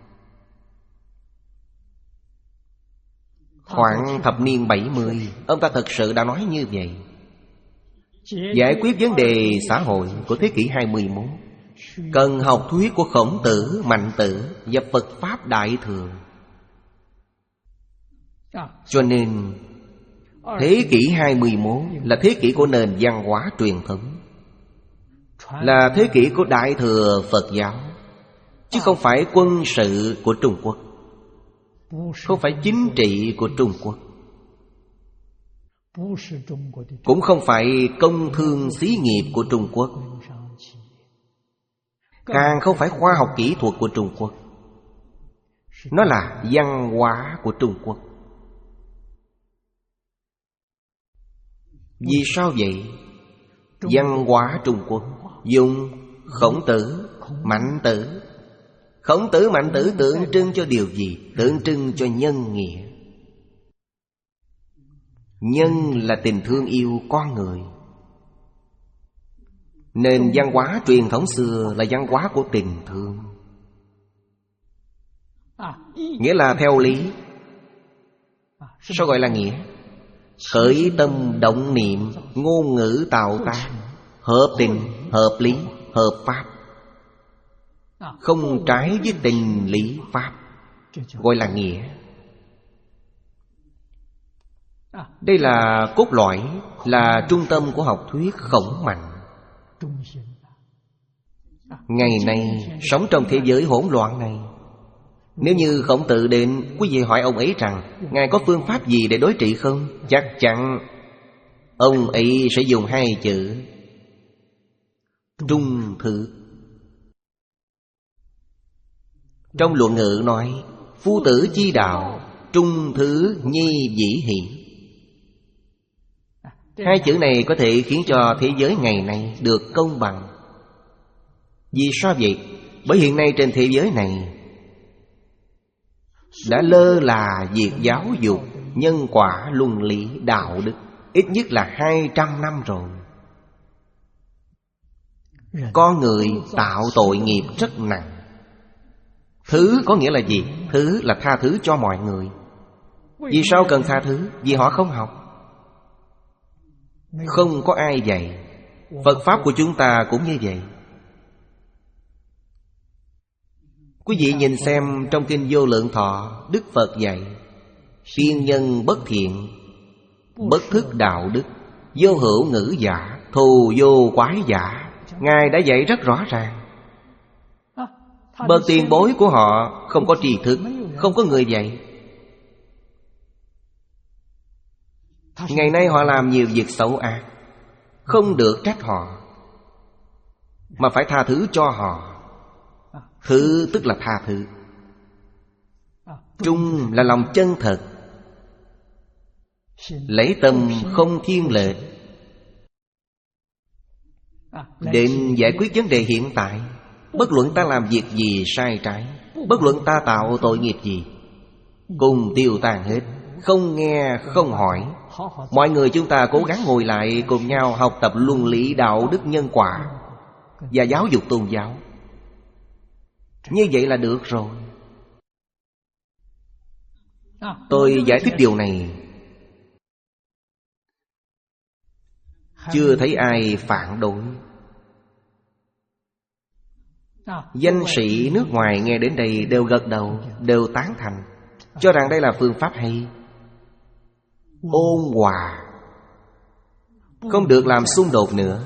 Khoảng thập niên bảy mươi, ông ta thật sự đã nói như vậy. Giải quyết vấn đề xã hội của thế kỷ hai mươi mốt cần học thuyết của Khổng Tử, Mạnh Tử và Phật Pháp Đại Thừa. Cho nên thế kỷ hai mươi mốt là thế kỷ của nền văn hóa truyền thống, là thế kỷ của Đại Thừa Phật giáo, chứ không phải quân sự của Trung Quốc, không phải chính trị của Trung Quốc, cũng không phải công thương xí nghiệp của Trung Quốc, càng không phải khoa học kỹ thuật của Trung Quốc. Nó là văn hóa của Trung Quốc. Vì sao vậy? Văn hóa Trung Quốc dùng Khổng Tử, Mạnh Tử. Khổng Tử, Mạnh Tử tượng trưng cho điều gì? Tượng trưng cho nhân nghĩa. Nhân là tình thương yêu con người. Nền văn hóa truyền thống xưa là văn hóa của tình thương. Nghĩa là theo lý. Sao gọi là nghĩa? Khởi tâm động niệm, ngôn ngữ tạo tác, hợp tình, hợp lý, hợp pháp, không trái với tình lý pháp, gọi là nghĩa. Đây là cốt lõi, là trung tâm của học thuyết Khổng Mạnh. Ngày nay sống trong thế giới hỗn loạn này, nếu như Khổng Tử đến, quý vị hỏi ông ấy rằng Ngài có phương pháp gì để đối trị không? Chắc chắn ông ấy sẽ dùng hai chữ: trung thực. Trong luận ngữ nói: phu tử chi đạo, trung thứ nhi dĩ hỷ. Hai chữ này có thể khiến cho thế giới ngày nay được công bằng. Vì sao vậy? Bởi hiện nay trên thế giới này đã lơ là việc giáo dục, nhân quả, luân lý, đạo đức. ít nhất là hai trăm năm rồi. Con người tạo tội nghiệp rất nặng. Thứ có nghĩa là gì? Thứ là tha thứ cho mọi người. Vì sao cần tha thứ? Vì họ không học, không có ai dạy. Phật Pháp của chúng ta cũng như vậy. Quý vị nhìn xem trong Kinh Vô Lượng Thọ, Đức Phật dạy tiên nhân bất thiện, bất thức đạo đức, vô hữu ngữ giả, thù vô quái giả. Ngài đã dạy rất rõ ràng. Bậc tiền bối của họ không có tri thức, không có người dạy. Ngày nay họ làm nhiều việc xấu ác, không được trách họ, mà phải tha thứ cho họ. Thứ tức là tha thứ. Trung là lòng chân thật, lấy tâm không thiên lệch, định giải quyết vấn đề hiện tại. Bất luận ta làm việc gì sai trái, bất luận ta tạo tội nghiệp gì, cùng tiêu tan hết, không nghe không hỏi. Mọi người chúng ta cố gắng ngồi lại cùng nhau học tập luân lý đạo đức nhân quả và giáo dục tôn giáo. Như vậy là được rồi. Tôi giải thích điều này, chưa thấy ai phản đối. Danh sĩ nước ngoài nghe đến đây đều gật đầu, đều tán thành, cho rằng đây là phương pháp hay. Ôn hòa, không được làm xung đột nữa.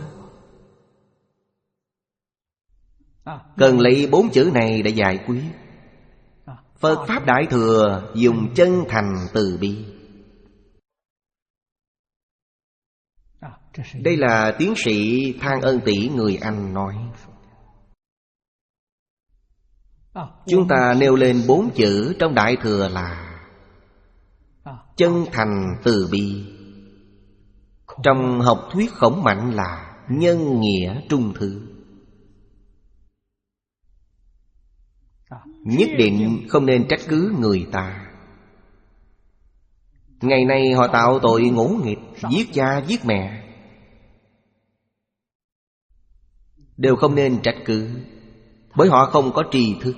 Cần lấy bốn chữ này để giải quyết. Phật Pháp Đại Thừa dùng chân thành từ bi. Đây là tiến sĩ Thang Ân Tỷ người Anh nói. Chúng ta nêu lên bốn chữ trong Đại Thừa là chân thành từ bi. Trong học thuyết Khổng Mạnh là nhân nghĩa trung thư. Nhất định không nên trách cứ người ta. Ngày nay họ tạo tội ngỗ nghịch, giết cha giết mẹ, đều không nên trách cứ, bởi họ không có tri thức,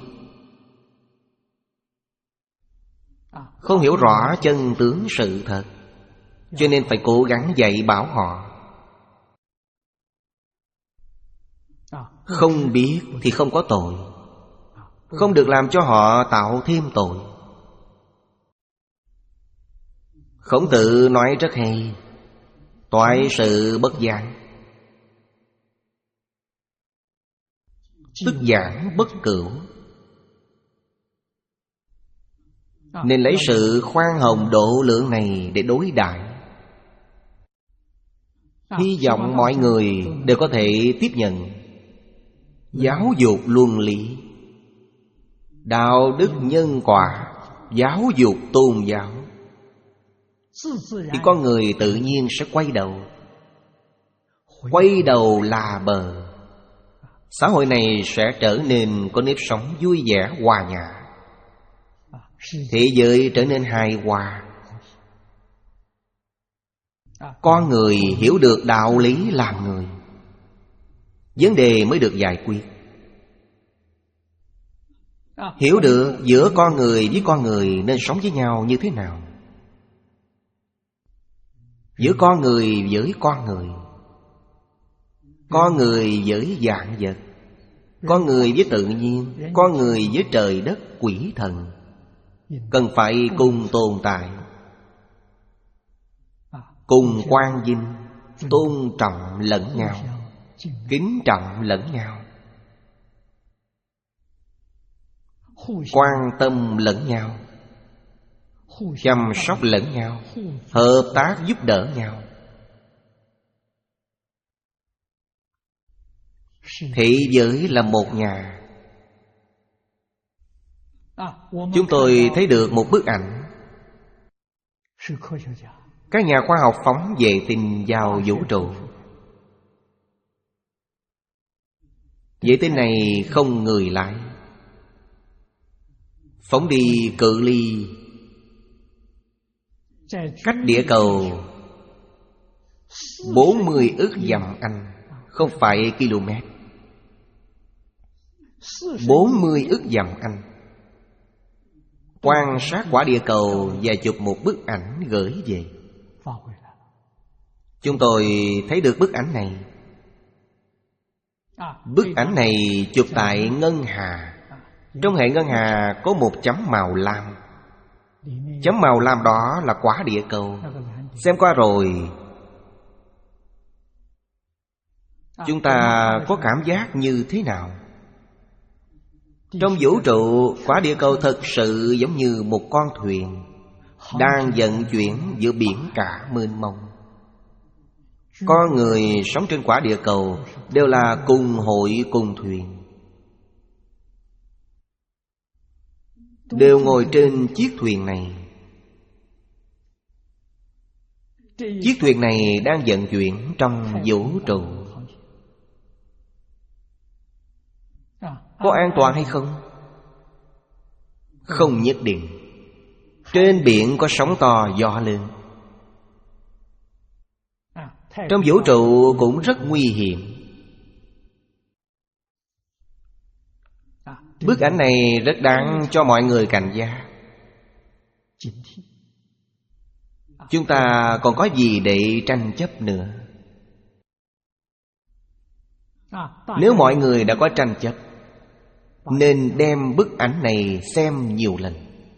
không hiểu rõ chân tướng sự thật, cho nên phải cố gắng dạy bảo họ. Không biết thì không có tội, không được làm cho họ tạo thêm tội. Khổng Tử nói rất hay: toại sự bất giảng, tức giảng bất cửu. Nên lấy sự khoan hồng độ lượng này để đối đãi. Hy vọng mọi người đều có thể tiếp nhận giáo dục luân lý, đạo đức nhân quả, giáo dục tôn giáo, thì con người tự nhiên sẽ quay đầu. Quay đầu là bờ. Xã hội này sẽ trở nên có nếp sống vui vẻ hòa nhã, thế giới trở nên hài hòa. Con người hiểu được đạo lý làm người, vấn đề mới được giải quyết. Hiểu được giữa con người với con người nên sống với nhau như thế nào, giữa con người với con người, con người với vạn vật, con người với tự nhiên, con người với trời đất quỷ thần, cần phải cùng tồn tại, cùng quan vinh, tôn trọng lẫn nhau, kính trọng lẫn nhau, quan tâm lẫn nhau, chăm sóc lẫn nhau, hợp tác giúp đỡ nhau. Thế giới là một nhà. Chúng tôi thấy được một bức ảnh. Các nhà khoa học phóng vệ tinh vào vũ trụ. Vệ tinh này không người lái, phóng đi cự ly cách địa cầu Bốn mươi ức dặm Anh, không phải km. Bốn mươi ức dặm Anh. Quan sát quả địa cầu và chụp một bức ảnh gửi về. Chúng tôi thấy được bức ảnh này. Bức ảnh này chụp tại ngân hà. Trong hệ ngân hà có một chấm màu lam. Chấm màu lam đó là quả địa cầu. Xem qua rồi, chúng ta có cảm giác như thế nào? Trong vũ trụ, quả địa cầu thật sự giống như một con thuyền đang vận chuyển giữa biển cả mênh mông. Con người sống trên quả địa cầu đều là cùng hội cùng thuyền, đều ngồi trên chiếc thuyền này. Chiếc thuyền này đang vận chuyển trong vũ trụ. Có an toàn hay không? Không nhất định. Trên biển có sóng to gió lớn. Trong vũ trụ cũng rất nguy hiểm. Bức ảnh này rất đáng cho mọi người cảnh giác. Chúng ta còn có gì để tranh chấp nữa? Nếu mọi người đã có tranh chấp, nên đem bức ảnh này xem nhiều lần.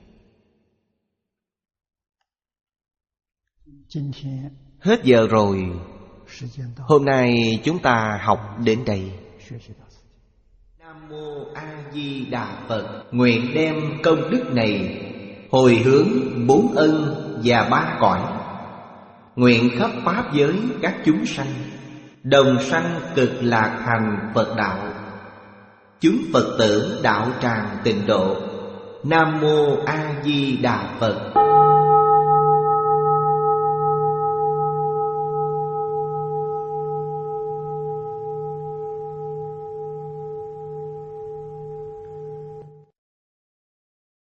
Hết giờ rồi. Hôm nay chúng ta học đến đây. Nam Mô A Di Đà Phật. Nguyện đem công đức này hồi hướng bốn ân và ba cõi. Nguyện khắp pháp giới các chúng sanh đồng sanh cực lạc thành Phật đạo. Chúng Phật tử đạo tràng tịnh độ. Nam Mô A Di Đà Phật.